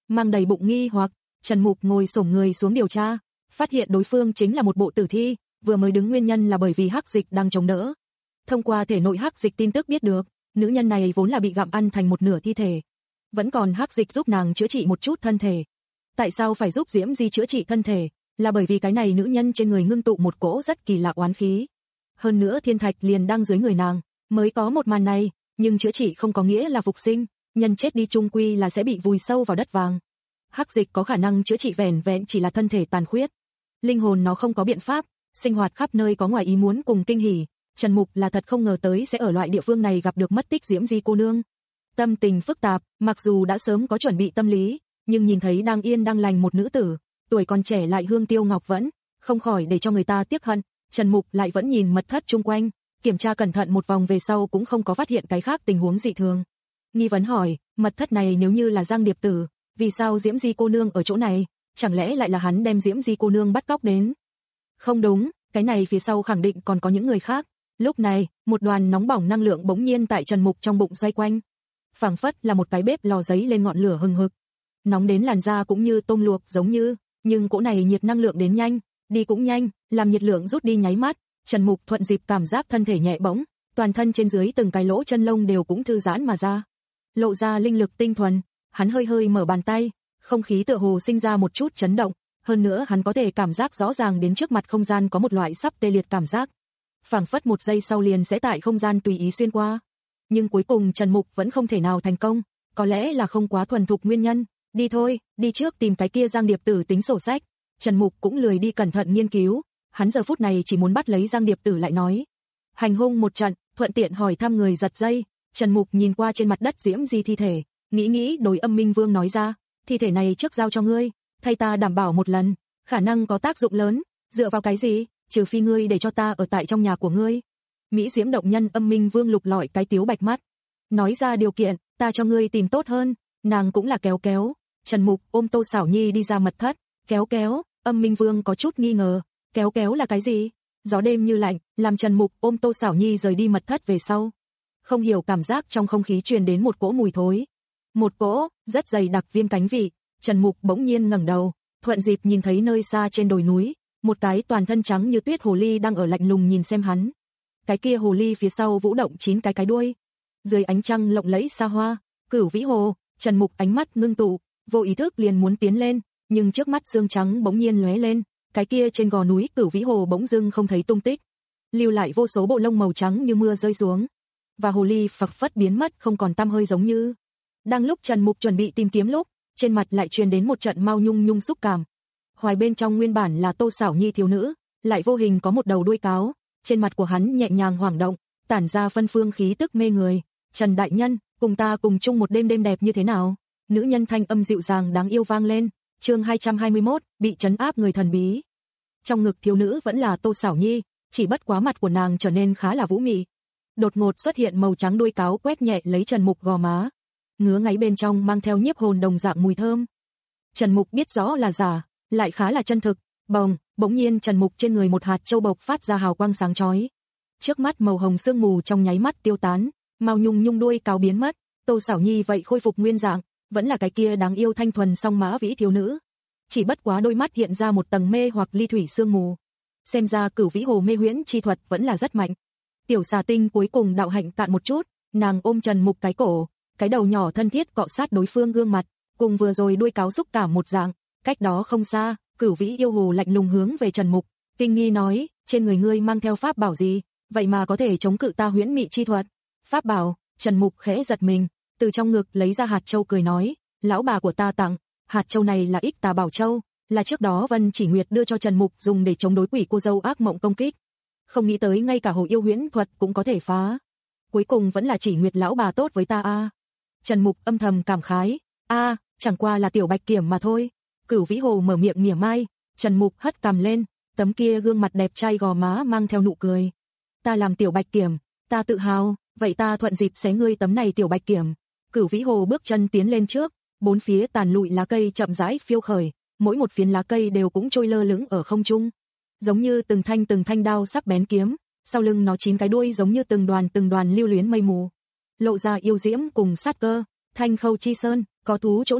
mang đầy bụng nghi hoặc. Trần Mục ngồi xổm người xuống điều tra, phát hiện đối phương chính là một bộ tử thi, vừa mới đứng nguyên nhân là bởi vì hắc dịch đang chống đỡ. Thông qua thể nội hắc dịch tin tức biết được, nữ nhân này vốn là bị gặm ăn thành một nửa thi thể. Vẫn còn hắc dịch giúp nàng chữa trị một chút thân thể. Tại sao phải giúp Diễm Di chữa trị thân thể? Là bởi vì cái này nữ nhân trên người ngưng tụ một cỗ rất kỳ lạ oán khí. Hơn nữa thiên thạch liền đang dưới người nàng, mới có một màn này, nhưng chữa trị không có nghĩa là phục sinh, nhân chết đi chung quy là sẽ bị vùi sâu vào đất vàng. Hắc dịch có khả năng chữa trị vẻn vẹn chỉ là thân thể tàn khuyết. Linh hồn nó không có biện pháp, sinh hoạt khắp nơi có ngoài ý muốn cùng kinh hỉ. Trần Mục là thật không ngờ tới sẽ ở loại địa phương này gặp được mất tích Diễm Di cô nương. Tâm tình phức tạp, mặc dù đã sớm có chuẩn bị tâm lý, nhưng nhìn thấy đang yên đang lành một nữ tử, tuổi còn trẻ lại hương tiêu ngọc vẫn, không khỏi để cho người ta tiếc hận. Trần Mục lại vẫn nhìn mật thất chung quanh, kiểm tra cẩn thận một vòng về sau cũng không có phát hiện cái khác tình huống dị thường. Nghi vấn hỏi, mật thất này nếu như là Giang Điệp Tử, vì sao Diễm Di cô nương ở chỗ này, chẳng lẽ lại là hắn đem Diễm Di cô nương bắt cóc đến? Không đúng, cái này phía sau khẳng định còn có những người khác. Lúc này, một đoàn nóng bỏng năng lượng bỗng nhiên tại Trần Mục trong bụng xoay quanh. Phảng phất là một cái bếp lò giấy lên ngọn lửa hừng hực. Nóng đến làn da cũng như tôm luộc giống như, nhưng cỗ này nhiệt năng lượng đến nhanh, đi cũng nhanh, làm nhiệt lượng rút đi nháy mắt, Trần Mục thuận dịp cảm giác thân thể nhẹ bỗng, toàn thân trên dưới từng cái lỗ chân lông đều cũng thư giãn mà ra. Lộ ra linh lực tinh thuần, hắn hơi hơi mở bàn tay, không khí tựa hồ sinh ra một chút chấn động, hơn nữa hắn có thể cảm giác rõ ràng đến trước mặt không gian có một loại sắp tê liệt cảm giác. Phảng phất một giây sau liền sẽ tại không gian tùy ý xuyên qua. Nhưng cuối cùng Trần Mục vẫn không thể nào thành công, có lẽ là không quá thuần thục nguyên nhân. Đi thôi, đi trước tìm cái kia Giang Điệp Tử tính sổ sách. Trần Mục cũng lười đi cẩn thận nghiên cứu, hắn giờ phút này chỉ muốn bắt lấy Giang Điệp Tử lại nói. Hành hung một trận, thuận tiện hỏi thăm người giật dây. Trần Mục nhìn qua trên mặt đất Diễm Di thi thể, nghĩ nghĩ đối Âm Minh Vương nói ra, thi thể này trước giao cho ngươi, thay ta đảm bảo một lần, khả năng có tác dụng lớn, dựa vào cái gì, trừ phi ngươi để cho ta ở tại trong nhà của ngươi. Mỹ Diễm động nhân Âm Minh Vương lục lọi cái tiếu bạch mắt, nói ra điều kiện, ta cho ngươi tìm tốt hơn, nàng cũng là kéo kéo. Trần Mục ôm Tô Sảo Nhi đi ra mật thất, kéo kéo, Âm Minh Vương có chút nghi ngờ, kéo kéo là cái gì? Gió đêm như lạnh, làm Trần Mục ôm Tô Sảo Nhi rời đi mật thất về sau. Không hiểu cảm giác trong không khí truyền đến một cỗ mùi thối. Một cỗ, rất dày đặc viêm cánh vị, Trần Mục bỗng nhiên ngẩng đầu, thuận dịp nhìn thấy nơi xa trên đồi núi, một cái toàn thân trắng như tuyết hồ ly đang ở lạnh lùng nhìn xem hắn. Cái kia hồ ly phía sau vũ động chín cái cái đuôi. Dưới ánh trăng lộng lẫy xa hoa, Cửu Vĩ Hồ, Trần Mục ánh mắt ngưng tụ, vô ý thức liền muốn tiến lên, nhưng trước mắt xương trắng bỗng nhiên lóe lên, cái kia trên gò núi Cửu Vĩ Hồ bỗng dưng không thấy tung tích, lưu lại vô số bộ lông màu trắng như mưa rơi xuống, và hồ ly phập phất biến mất không còn tăm hơi giống như. Đang lúc Trần Mục chuẩn bị tìm kiếm lúc, trên mặt lại truyền đến một trận mau nhung nhung xúc cảm. Hoài bên trong nguyên bản là Tô Sảo Nhi thiếu nữ, lại vô hình có một đầu đuôi cáo, trên mặt của hắn nhẹ nhàng hoảng động, tản ra phân phương khí tức mê người. Trần đại nhân, cùng ta cùng chung một đêm đêm đẹp như thế nào? Nữ nhân thanh âm dịu dàng đáng yêu vang lên. Chương hai trăm hai mươi mốt, bị trấn áp người thần bí. Trong ngực thiếu nữ vẫn là Tô Sảo Nhi, chỉ bất quá mặt của nàng trở nên khá là vũ mị. Đột ngột xuất hiện màu trắng đuôi cáo quét nhẹ lấy Trần Mục gò má, ngứa ngáy bên trong mang theo nhiếp hồn đồng dạng mùi thơm. Trần Mục biết rõ là giả, lại khá là chân thực. Bồng, bỗng nhiên Trần Mục trên người một hạt châu bộc phát ra hào quang sáng chói. Trước mắt màu hồng sương mù trong nháy mắt tiêu tán, màu nhung nhung đuôi cáo biến mất, Tô Sảo Nhi vậy khôi phục nguyên dạng, vẫn là cái kia đáng yêu thanh thuần song mã vĩ thiếu nữ. Chỉ bất quá đôi mắt hiện ra một tầng mê hoặc ly thủy sương mù. Xem ra Cửu Vĩ Hồ mê huyễn chi thuật vẫn là rất mạnh. Tiểu xà tinh cuối cùng đạo hạnh cạn một chút, nàng ôm Trần Mục cái cổ, cái đầu nhỏ thân thiết cọ sát đối phương gương mặt, cùng vừa rồi đuôi cáo xúc cảm một dạng. Cách đó không xa, Cửu Vĩ yêu hồ lạnh lùng hướng về Trần Mục, kinh nghi nói, trên người ngươi mang theo pháp bảo gì, vậy mà có thể chống cự ta huyễn mị chi thuật? Pháp bảo? Trần Mục khẽ giật mình, từ trong ngực lấy ra hạt châu cười nói, lão bà của ta tặng, hạt châu này là Ích Tà Bảo Châu, là trước đó Vân Chỉ Nguyệt đưa cho Trần Mục dùng để chống đối quỷ cô dâu ác mộng công kích. Không nghĩ tới ngay cả hồ yêu huyễn thuật cũng có thể phá. Cuối cùng vẫn là Chỉ Nguyệt lão bà tốt với ta a. À. Trần Mục âm thầm cảm khái, a, à, chẳng qua là tiểu bạch kiểm mà thôi. Cửu Vĩ Hồ mở miệng mỉa mai, Trần Mục hất cằm lên, tấm kia gương mặt đẹp trai gò má mang theo nụ cười. Ta làm tiểu bạch kiểm, ta tự hào, vậy ta thuận dịp xé ngươi tấm này tiểu bạch kiểm. Cửu Vĩ Hồ bước chân tiến lên trước, bốn phía tàn lụi lá cây chậm rãi phiêu khởi, mỗi một phiến lá cây đều cũng trôi lơ lửng ở không trung, giống như từng thanh từng thanh đao sắc bén kiếm, sau lưng nó chín cái đuôi giống như từng đoàn từng đoàn lưu luyến mây mù, lộ ra yêu diễm cùng sát cơ. Thanh Khâu Chi Sơn, có thú chỗ này,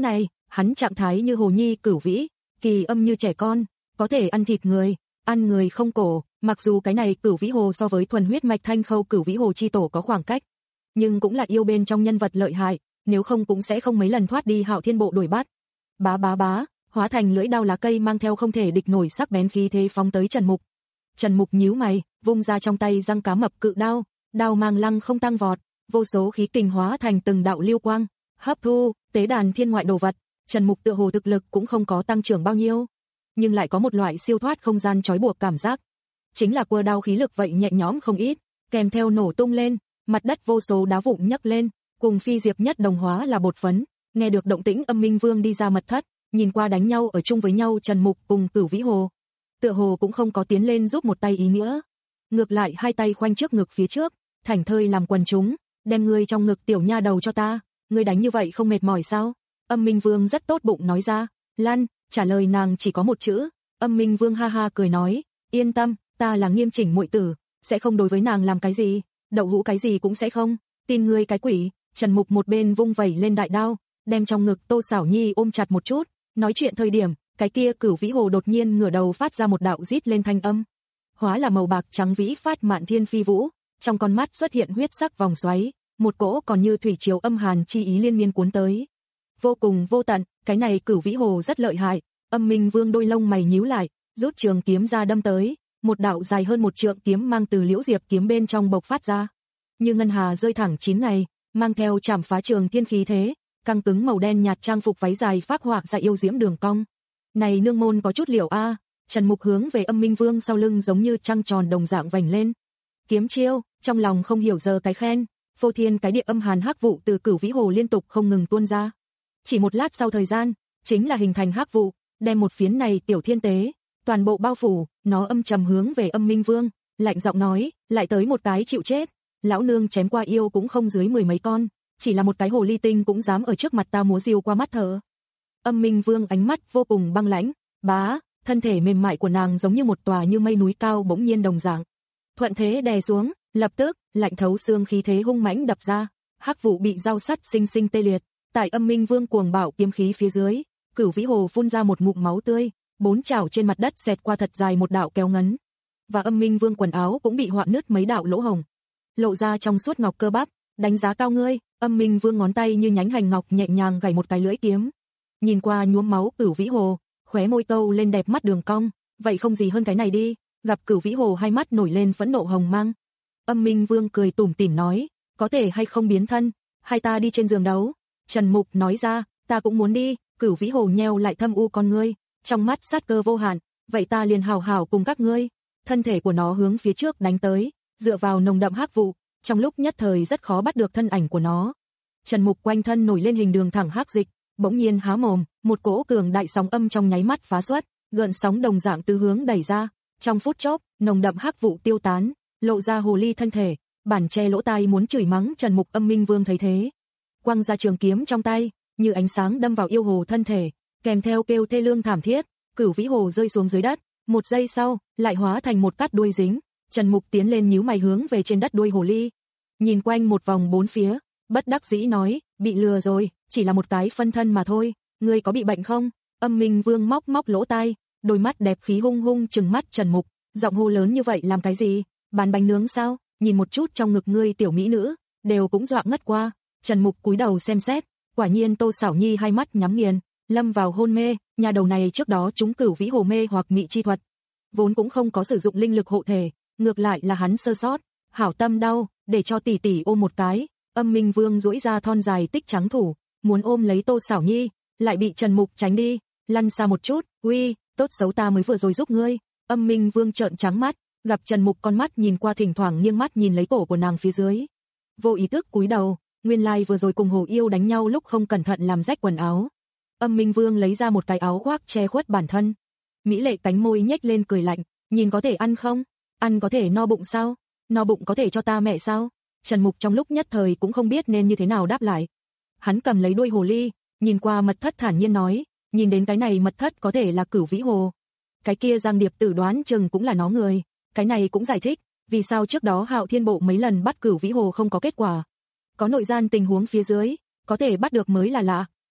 Hắn trạng thái như hồ nhi cửu vĩ, kỳ âm như trẻ con, có thể ăn thịt người, ăn người không cổ, mặc dù cái này cửu vĩ hồ so với thuần huyết mạch thanh khâu cửu vĩ hồ chi tổ có khoảng cách, nhưng cũng là yêu bên trong nhân vật lợi hại, nếu không cũng sẽ không mấy lần thoát đi Hạo Thiên bộ đuổi bắt. Bá bá bá, hóa thành lưỡi đao lá cây mang theo không thể địch nổi sắc bén khí thế phóng tới Trần Mục. Trần Mục nhíu mày, vung ra trong tay răng cá mập cự đao, đao mang lăng không tăng vọt, vô số khí kình hóa thành từng đạo liêu quang, hấp thu, tế đàn thiên ngoại đồ vật. Trần Mục tựa hồ thực lực cũng không có tăng trưởng bao nhiêu, nhưng lại có một loại siêu thoát không gian trói buộc cảm giác. Chính là quơ đao khí lực vậy nhẹ nhõm không ít, kèm theo nổ tung lên, mặt đất vô số đá vụn nhấc lên, cùng phi diệp nhất đồng hóa là bột phấn. Nghe được động tĩnh, Âm Minh Vương đi ra mật thất, nhìn qua đánh nhau ở chung với nhau Trần Mục cùng Cửu Vĩ Hồ, tựa hồ cũng không có tiến lên giúp một tay ý nghĩa, ngược lại hai tay khoanh trước ngực phía trước, thảnh thơi làm quần chúng, đem ngươi trong ngực tiểu nha đầu cho ta, ngươi đánh như vậy không mệt mỏi sao? Âm Minh Vương rất tốt bụng nói ra. Lăn. Trả lời nàng chỉ có một chữ. Âm Minh Vương ha ha cười nói, yên tâm, ta là nghiêm chỉnh muội tử, sẽ không đối với nàng làm cái gì, đậu hũ cái gì cũng sẽ không, tin ngươi cái quỷ. Trần Mục một bên vung vẩy lên đại đao, đem trong ngực Tô Sảo Nhi ôm chặt một chút, nói chuyện thời điểm, cái kia Cửu Vĩ Hồ đột nhiên ngửa đầu phát ra một đạo rít lên thanh âm, hóa là màu bạc trắng vĩ phát mạn thiên phi vũ, trong con mắt xuất hiện huyết sắc vòng xoáy, một cỗ còn như thủy triều âm hàn chi ý liên miên cuốn tới, vô cùng vô tận. Cái này Cửu Vĩ Hồ rất lợi hại. Âm Minh Vương đôi lông mày nhíu lại, rút trường kiếm ra đâm tới, một đạo dài hơn một trượng kiếm mang từ liễu diệp kiếm bên trong bộc phát ra, như ngân hà rơi thẳng chín ngày, mang theo chảm phá trường thiên khí thế, căng cứng màu đen nhạt trang phục váy dài phác họa ra yêu diễm đường cong. Này nương môn có chút liệu a. Trần Mục hướng về Âm Minh Vương sau lưng giống như trăng tròn đồng dạng vành lên kiếm chiêu, trong lòng không hiểu giờ cái khen, phô thiên cái địa âm hàn hắc vụ từ Cửu Vĩ Hồ liên tục không ngừng tuôn ra. Chỉ một lát sau thời gian, chính là hình thành hắc vụ, đem một phiến này tiểu thiên tế toàn bộ bao phủ. Nó âm trầm hướng về Âm Minh Vương, lạnh giọng nói, lại tới một cái chịu chết, lão nương chém qua yêu cũng không dưới mười mấy con, chỉ là một cái hồ ly tinh cũng dám ở trước mặt ta múa diều qua mắt thở. Âm Minh Vương ánh mắt vô cùng băng lãnh, bá, thân thể mềm mại của nàng giống như một tòa như mây núi cao bỗng nhiên đồng dạng, thuận thế đè xuống, lập tức lạnh thấu xương khí thế hung mãnh đập ra, hắc vụ bị dao sắt sinh sinh tê liệt. Tại Âm Minh Vương cuồng bạo kiếm khí phía dưới, Cửu Vĩ Hồ phun ra một ngụm máu tươi, bốn chảo trên mặt đất xẹt qua thật dài một đạo kéo ngấn, và Âm Minh Vương quần áo cũng bị hoạn nứt mấy đạo lỗ hồng, lộ ra trong suốt ngọc cơ bắp. Đánh giá cao ngươi. Âm Minh Vương ngón tay như nhánh hành ngọc nhẹ nhàng gảy một cái lưỡi kiếm, nhìn qua nhuốm máu Cửu Vĩ Hồ, khóe môi câu lên đẹp mắt đường cong, vậy không gì hơn cái này đi. Gặp Cửu Vĩ Hồ hai mắt nổi lên phẫn nộ hồng mang, Âm Minh Vương cười tủm tỉm nói, có thể hay không biến thân, hai ta đi trên giường đấu. Trần Mục nói ra, ta cũng muốn đi. Cửu Vĩ Hồ nheo lại thâm u con ngươi, trong mắt sát cơ vô hạn, vậy ta liền hào hào cùng các ngươi. Thân thể của nó hướng phía trước đánh tới, dựa vào nồng đậm hắc vụ, trong lúc nhất thời rất khó bắt được thân ảnh của nó. Trần Mục quanh thân nổi lên hình đường thẳng hắc dịch, bỗng nhiên há mồm, một cỗ cường đại sóng âm trong nháy mắt phá xuất, gợn sóng đồng dạng tứ hướng đẩy ra, trong phút chốc, nồng đậm hắc vụ tiêu tán, lộ ra hồ ly thân thể, bản che lỗ tai muốn chửi mắng Trần Mục. Âm Minh Vương thấy thế, quăng ra trường kiếm trong tay, như ánh sáng đâm vào yêu hồ thân thể, kèm theo kêu thê lương thảm thiết, Cửu Vĩ Hồ rơi xuống dưới đất, một giây sau, lại hóa thành một cát đuôi dính. Trần Mục tiến lên nhíu mày hướng về trên đất đuôi hồ ly, nhìn quanh một vòng bốn phía, bất đắc dĩ nói, bị lừa rồi, chỉ là một cái phân thân mà thôi, ngươi có bị bệnh không? Âm Minh Vương móc móc lỗ tai, đôi mắt đẹp khí hung hung trừng mắt Trần Mục, giọng hô lớn như vậy làm cái gì? Bán bánh nướng sao? Nhìn một chút trong ngực ngươi tiểu mỹ nữ, đều cũng dọa ngất qua. Trần Mục cúi đầu xem xét, quả nhiên Tô Sảo Nhi hai mắt nhắm nghiền, lâm vào hôn mê. Nhà đầu này trước đó chúng Cửu Vĩ Hồ mê hoặc mị chi thuật, vốn cũng không có sử dụng linh lực hộ thể, ngược lại là hắn sơ sót, hảo tâm đau, để cho tỷ tỷ ôm một cái. Âm Minh Vương duỗi ra thon dài tích trắng thủ, muốn ôm lấy Tô Sảo Nhi, lại bị Trần Mục tránh đi, lăn xa một chút. Uy, tốt xấu ta mới vừa rồi giúp ngươi. Âm Minh Vương trợn trắng mắt, gặp Trần Mục con mắt nhìn qua thỉnh thoảng nghiêng mắt nhìn lấy cổ của nàng phía dưới, vô ý thức cúi đầu. Nguyên lai like vừa rồi cùng Hồ Yêu đánh nhau lúc không cẩn thận làm rách quần áo. Âm Minh Vương lấy ra một cái áo khoác che khuất bản thân, mỹ lệ cánh môi nhếch lên cười lạnh, nhìn có thể ăn không? Ăn có thể no bụng sao? No bụng có thể cho ta mẹ sao? Trần Mục trong lúc nhất thời cũng không biết nên như thế nào đáp lại. Hắn cầm lấy đuôi hồ ly, nhìn qua mật thất thản nhiên nói, nhìn đến cái này mật thất có thể là Cửu Vĩ Hồ, cái kia Giang Điệp Tử đoán chừng cũng là nó người. Cái này cũng giải thích vì sao trước đó Hạo Thiên Bộ mấy lần bắt Cửu Vĩ Hồ không có kết quả. Có nội gian tình huống phía dưới, có thể bắt được mới là lạ.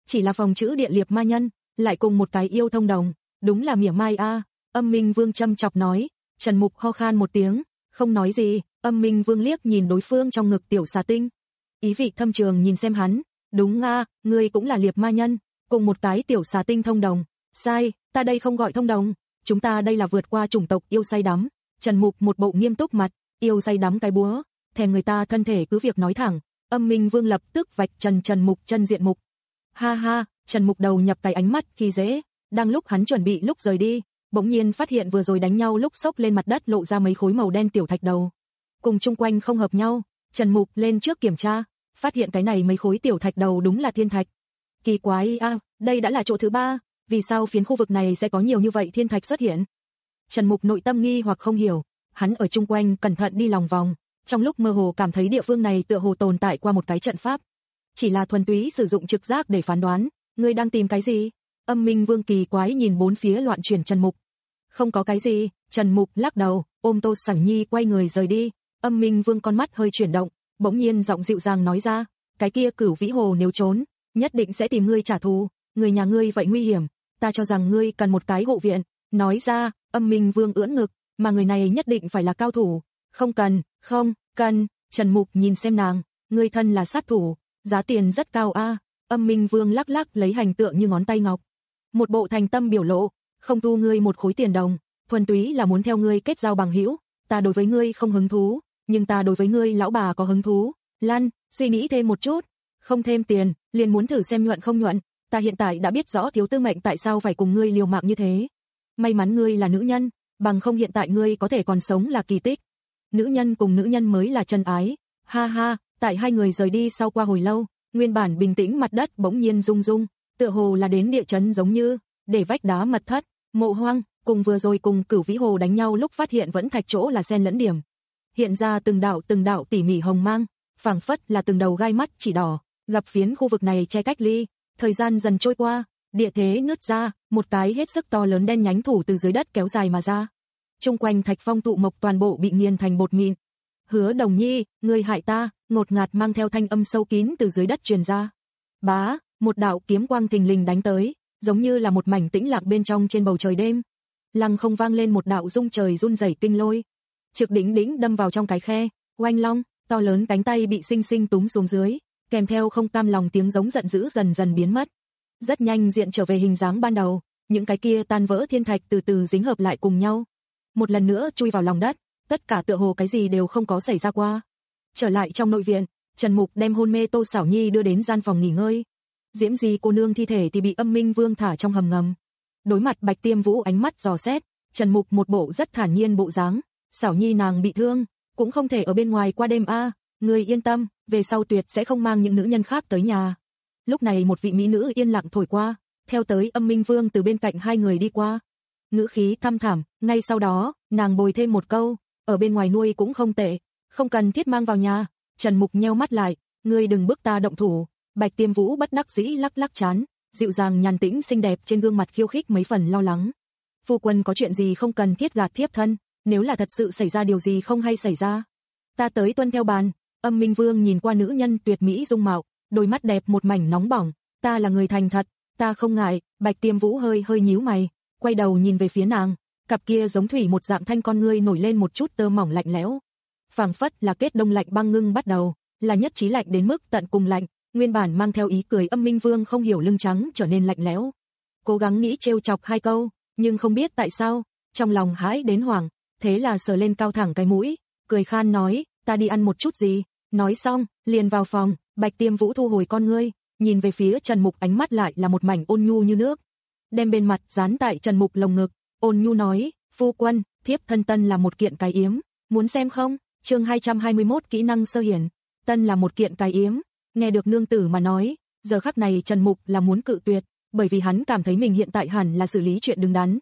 chỉ là phòng chữ địa liệp ma nhân, lại cùng một cái yêu thông đồng, đúng là mỉa mai a. Âm Minh Vương châm chọc nói. Trần Mục ho khan một tiếng, không nói gì. Âm Minh Vương liếc nhìn đối phương trong ngực tiểu xà tinh, ý vị thâm trường nhìn xem hắn. Đúng a, ngươi cũng là liệp ma nhân, cùng một cái tiểu xà tinh thông đồng. Sai, ta đây không gọi thông đồng, chúng ta đây là vượt qua chủng tộc yêu say đắm. Trần Mục một bộ nghiêm túc mặt, yêu say đắm cái búa, thèm người ta thân thể cứ việc nói thẳng. Âm Minh Vương lập tức vạch trần Trần Mục chân diện mục. Ha ha, Trần Mục đầu nhập cái ánh mắt khi dễ, đang lúc hắn chuẩn bị lúc rời đi, bỗng nhiên phát hiện vừa rồi đánh nhau lúc xốc lên mặt đất lộ ra mấy khối màu đen tiểu thạch đầu. Cùng chung quanh không hợp nhau, Trần Mục lên trước kiểm tra, phát hiện cái này mấy khối tiểu thạch đầu đúng là thiên thạch. Kỳ quái a, à, đây đã là chỗ thứ ba, vì sao phiến khu vực này sẽ có nhiều như vậy thiên thạch xuất hiện? Trần Mục nội tâm nghi hoặc không hiểu, hắn ở chung quanh cẩn thận đi lòng vòng, trong lúc mơ hồ cảm thấy địa phương này tựa hồ tồn tại qua một cái trận pháp. Chỉ là thuần túy sử dụng trực giác để phán đoán, ngươi đang tìm cái gì? Âm Minh Vương kỳ quái nhìn bốn phía loạn chuyển Trần Mục. Không có cái gì, Trần Mục lắc đầu, ôm Tô Sảng Nhi quay người rời đi. Âm Minh Vương con mắt hơi chuyển động, bỗng nhiên giọng dịu dàng nói ra, cái kia Cửu Vĩ Hồ nếu trốn, nhất định sẽ tìm ngươi trả thù, người nhà ngươi vậy nguy hiểm, ta cho rằng ngươi cần một cái hộ viện. Nói ra, Âm Minh Vương ưỡn ngực, mà người này nhất định phải là cao thủ. Không cần, không cần. Trần Mục nhìn xem nàng, ngươi thân là sát thủ, giá tiền rất cao a. Âm Minh Vương lắc lắc lấy hành tượng như ngón tay ngọc, một bộ thành tâm biểu lộ, không thu ngươi một khối tiền đồng, thuần túy là muốn theo ngươi kết giao bằng hữu. Ta đối với ngươi không hứng thú, nhưng ta đối với ngươi lão bà có hứng thú. Lăn, suy nghĩ thêm một chút, không thêm tiền, liền muốn thử xem nhuận không nhuận. Ta hiện tại đã biết rõ thiếu tư mệnh tại sao phải cùng ngươi liều mạng như thế. May mắn ngươi là nữ nhân, bằng không hiện tại ngươi có thể còn sống là kỳ tích. Nữ nhân cùng nữ nhân mới là chân ái. Ha ha, tại hai người rời đi sau qua hồi lâu, nguyên bản bình tĩnh mặt đất bỗng nhiên rung rung, tựa hồ là đến địa chấn giống như, để vách đá mật thất, mộ hoang, cùng vừa rồi cùng Cửu Vĩ Hồ đánh nhau lúc phát hiện vẫn thạch chỗ là xen lẫn điểm. Hiện ra từng đạo từng đạo tỉ mỉ hồng mang, phảng phất là từng đầu gai mắt chỉ đỏ, gặp phiến khu vực này che cách ly. Thời gian dần trôi qua, địa thế nứt ra, một cái hết sức to lớn đen nhánh thủ từ dưới đất kéo dài mà ra. Trung quanh thạch phong tụ mộc toàn bộ bị nghiền thành bột mịn. Hứa Đồng Nhi, ngươi hại ta, ngột ngạt mang theo thanh âm sâu kín từ dưới đất truyền ra. Bá, một đạo kiếm quang thình lình đánh tới, giống như là một mảnh tĩnh lặng bên trong trên bầu trời đêm. Lăng không vang lên một đạo rung trời run rẩy kinh lôi. Trực đỉnh đỉnh đâm vào trong cái khe, oanh long, to lớn cánh tay bị sinh sinh túm xuống dưới, kèm theo không cam lòng tiếng giống giận dữ dần dần biến mất. Rất nhanh diện trở về hình dáng ban đầu, những cái kia tan vỡ thiên thạch từ từ dính hợp lại cùng nhau. Một lần nữa chui vào lòng đất, tất cả tựa hồ cái gì đều không có xảy ra qua. Trở lại trong nội viện, Trần Mục đem hôn mê Tô Sảo Nhi đưa đến gian phòng nghỉ ngơi. Diễm Di cô nương thi thể thì bị Âm Minh Vương thả trong hầm ngầm. Đối mặt Bạch Tiêm Vũ ánh mắt dò xét, Trần Mục một bộ rất thản nhiên bộ dáng. Sảo Nhi nàng bị thương, cũng không thể ở bên ngoài qua đêm a, ngươi yên tâm, về sau tuyệt sẽ không mang những nữ nhân khác tới nhà. Lúc này một vị mỹ nữ yên lặng thổi qua, theo tới Âm Minh Vương từ bên cạnh hai người đi qua. Ngữ khí thăm thẳm, ngay sau đó, nàng bồi thêm một câu, ở bên ngoài nuôi cũng không tệ, không cần thiết mang vào nhà. Trần Mục nheo mắt lại, ngươi đừng bức ta động thủ. Bạch Tiêm Vũ bất đắc dĩ lắc lắc trán, dịu dàng nhàn tĩnh xinh đẹp trên gương mặt khiêu khích mấy phần lo lắng. Phu quân có chuyện gì không cần thiết gạt thiếp thân, nếu là thật sự xảy ra điều gì không hay xảy ra, ta tới tuân theo bàn. Âm Minh Vương nhìn qua nữ nhân tuyệt mỹ dung mạo, đôi mắt đẹp một mảnh nóng bỏng, ta là người thành thật, ta không ngại. Bạch Tiêm Vũ hơi hơi nhíu mày, quay đầu nhìn về phía nàng, cặp kia giống thủy một dạng thanh con ngươi nổi lên một chút tơ mỏng lạnh lẽo, phảng phất là kết đông lạnh băng ngưng bắt đầu, là nhất trí lạnh đến mức tận cùng lạnh. Nguyên bản mang theo ý cười Âm Minh Vương không hiểu lưng trắng trở nên lạnh lẽo, cố gắng nghĩ trêu chọc hai câu, nhưng không biết tại sao, trong lòng hãi đến hoảng, thế là sờ lên cao thẳng cái mũi, cười khan nói, ta đi ăn một chút gì. Nói xong, liền vào phòng. Bạch Tiêm Vũ thu hồi con ngươi, nhìn về phía Trần Mục, ánh mắt lại là một mảnh ôn nhu như nước, đem bên mặt dán tại Trần Mục lồng ngực, ôn nhu nói, phu quân, thiếp thân tân là một kiện cái yếm, muốn xem không? Chương hai trăm hai mươi mốt kỹ năng sơ hiển, tân là một kiện cái yếm. Nghe được nương tử mà nói, giờ khắc này Trần Mục là muốn cự tuyệt, bởi vì hắn cảm thấy mình hiện tại hẳn là xử lý chuyện đứng đắn.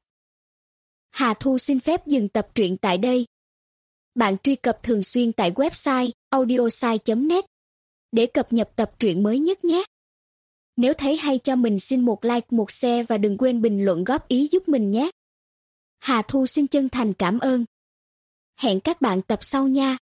Hà Thu xin phép dừng tập truyện tại đây. Bạn truy cập thường xuyên tại website audiosai chấm net để cập nhật tập truyện mới nhất nhé. Nếu thấy hay cho mình xin một like, một share và đừng quên bình luận góp ý giúp mình nhé. Hà Thu xin chân thành cảm ơn. Hẹn các bạn tập sau nha.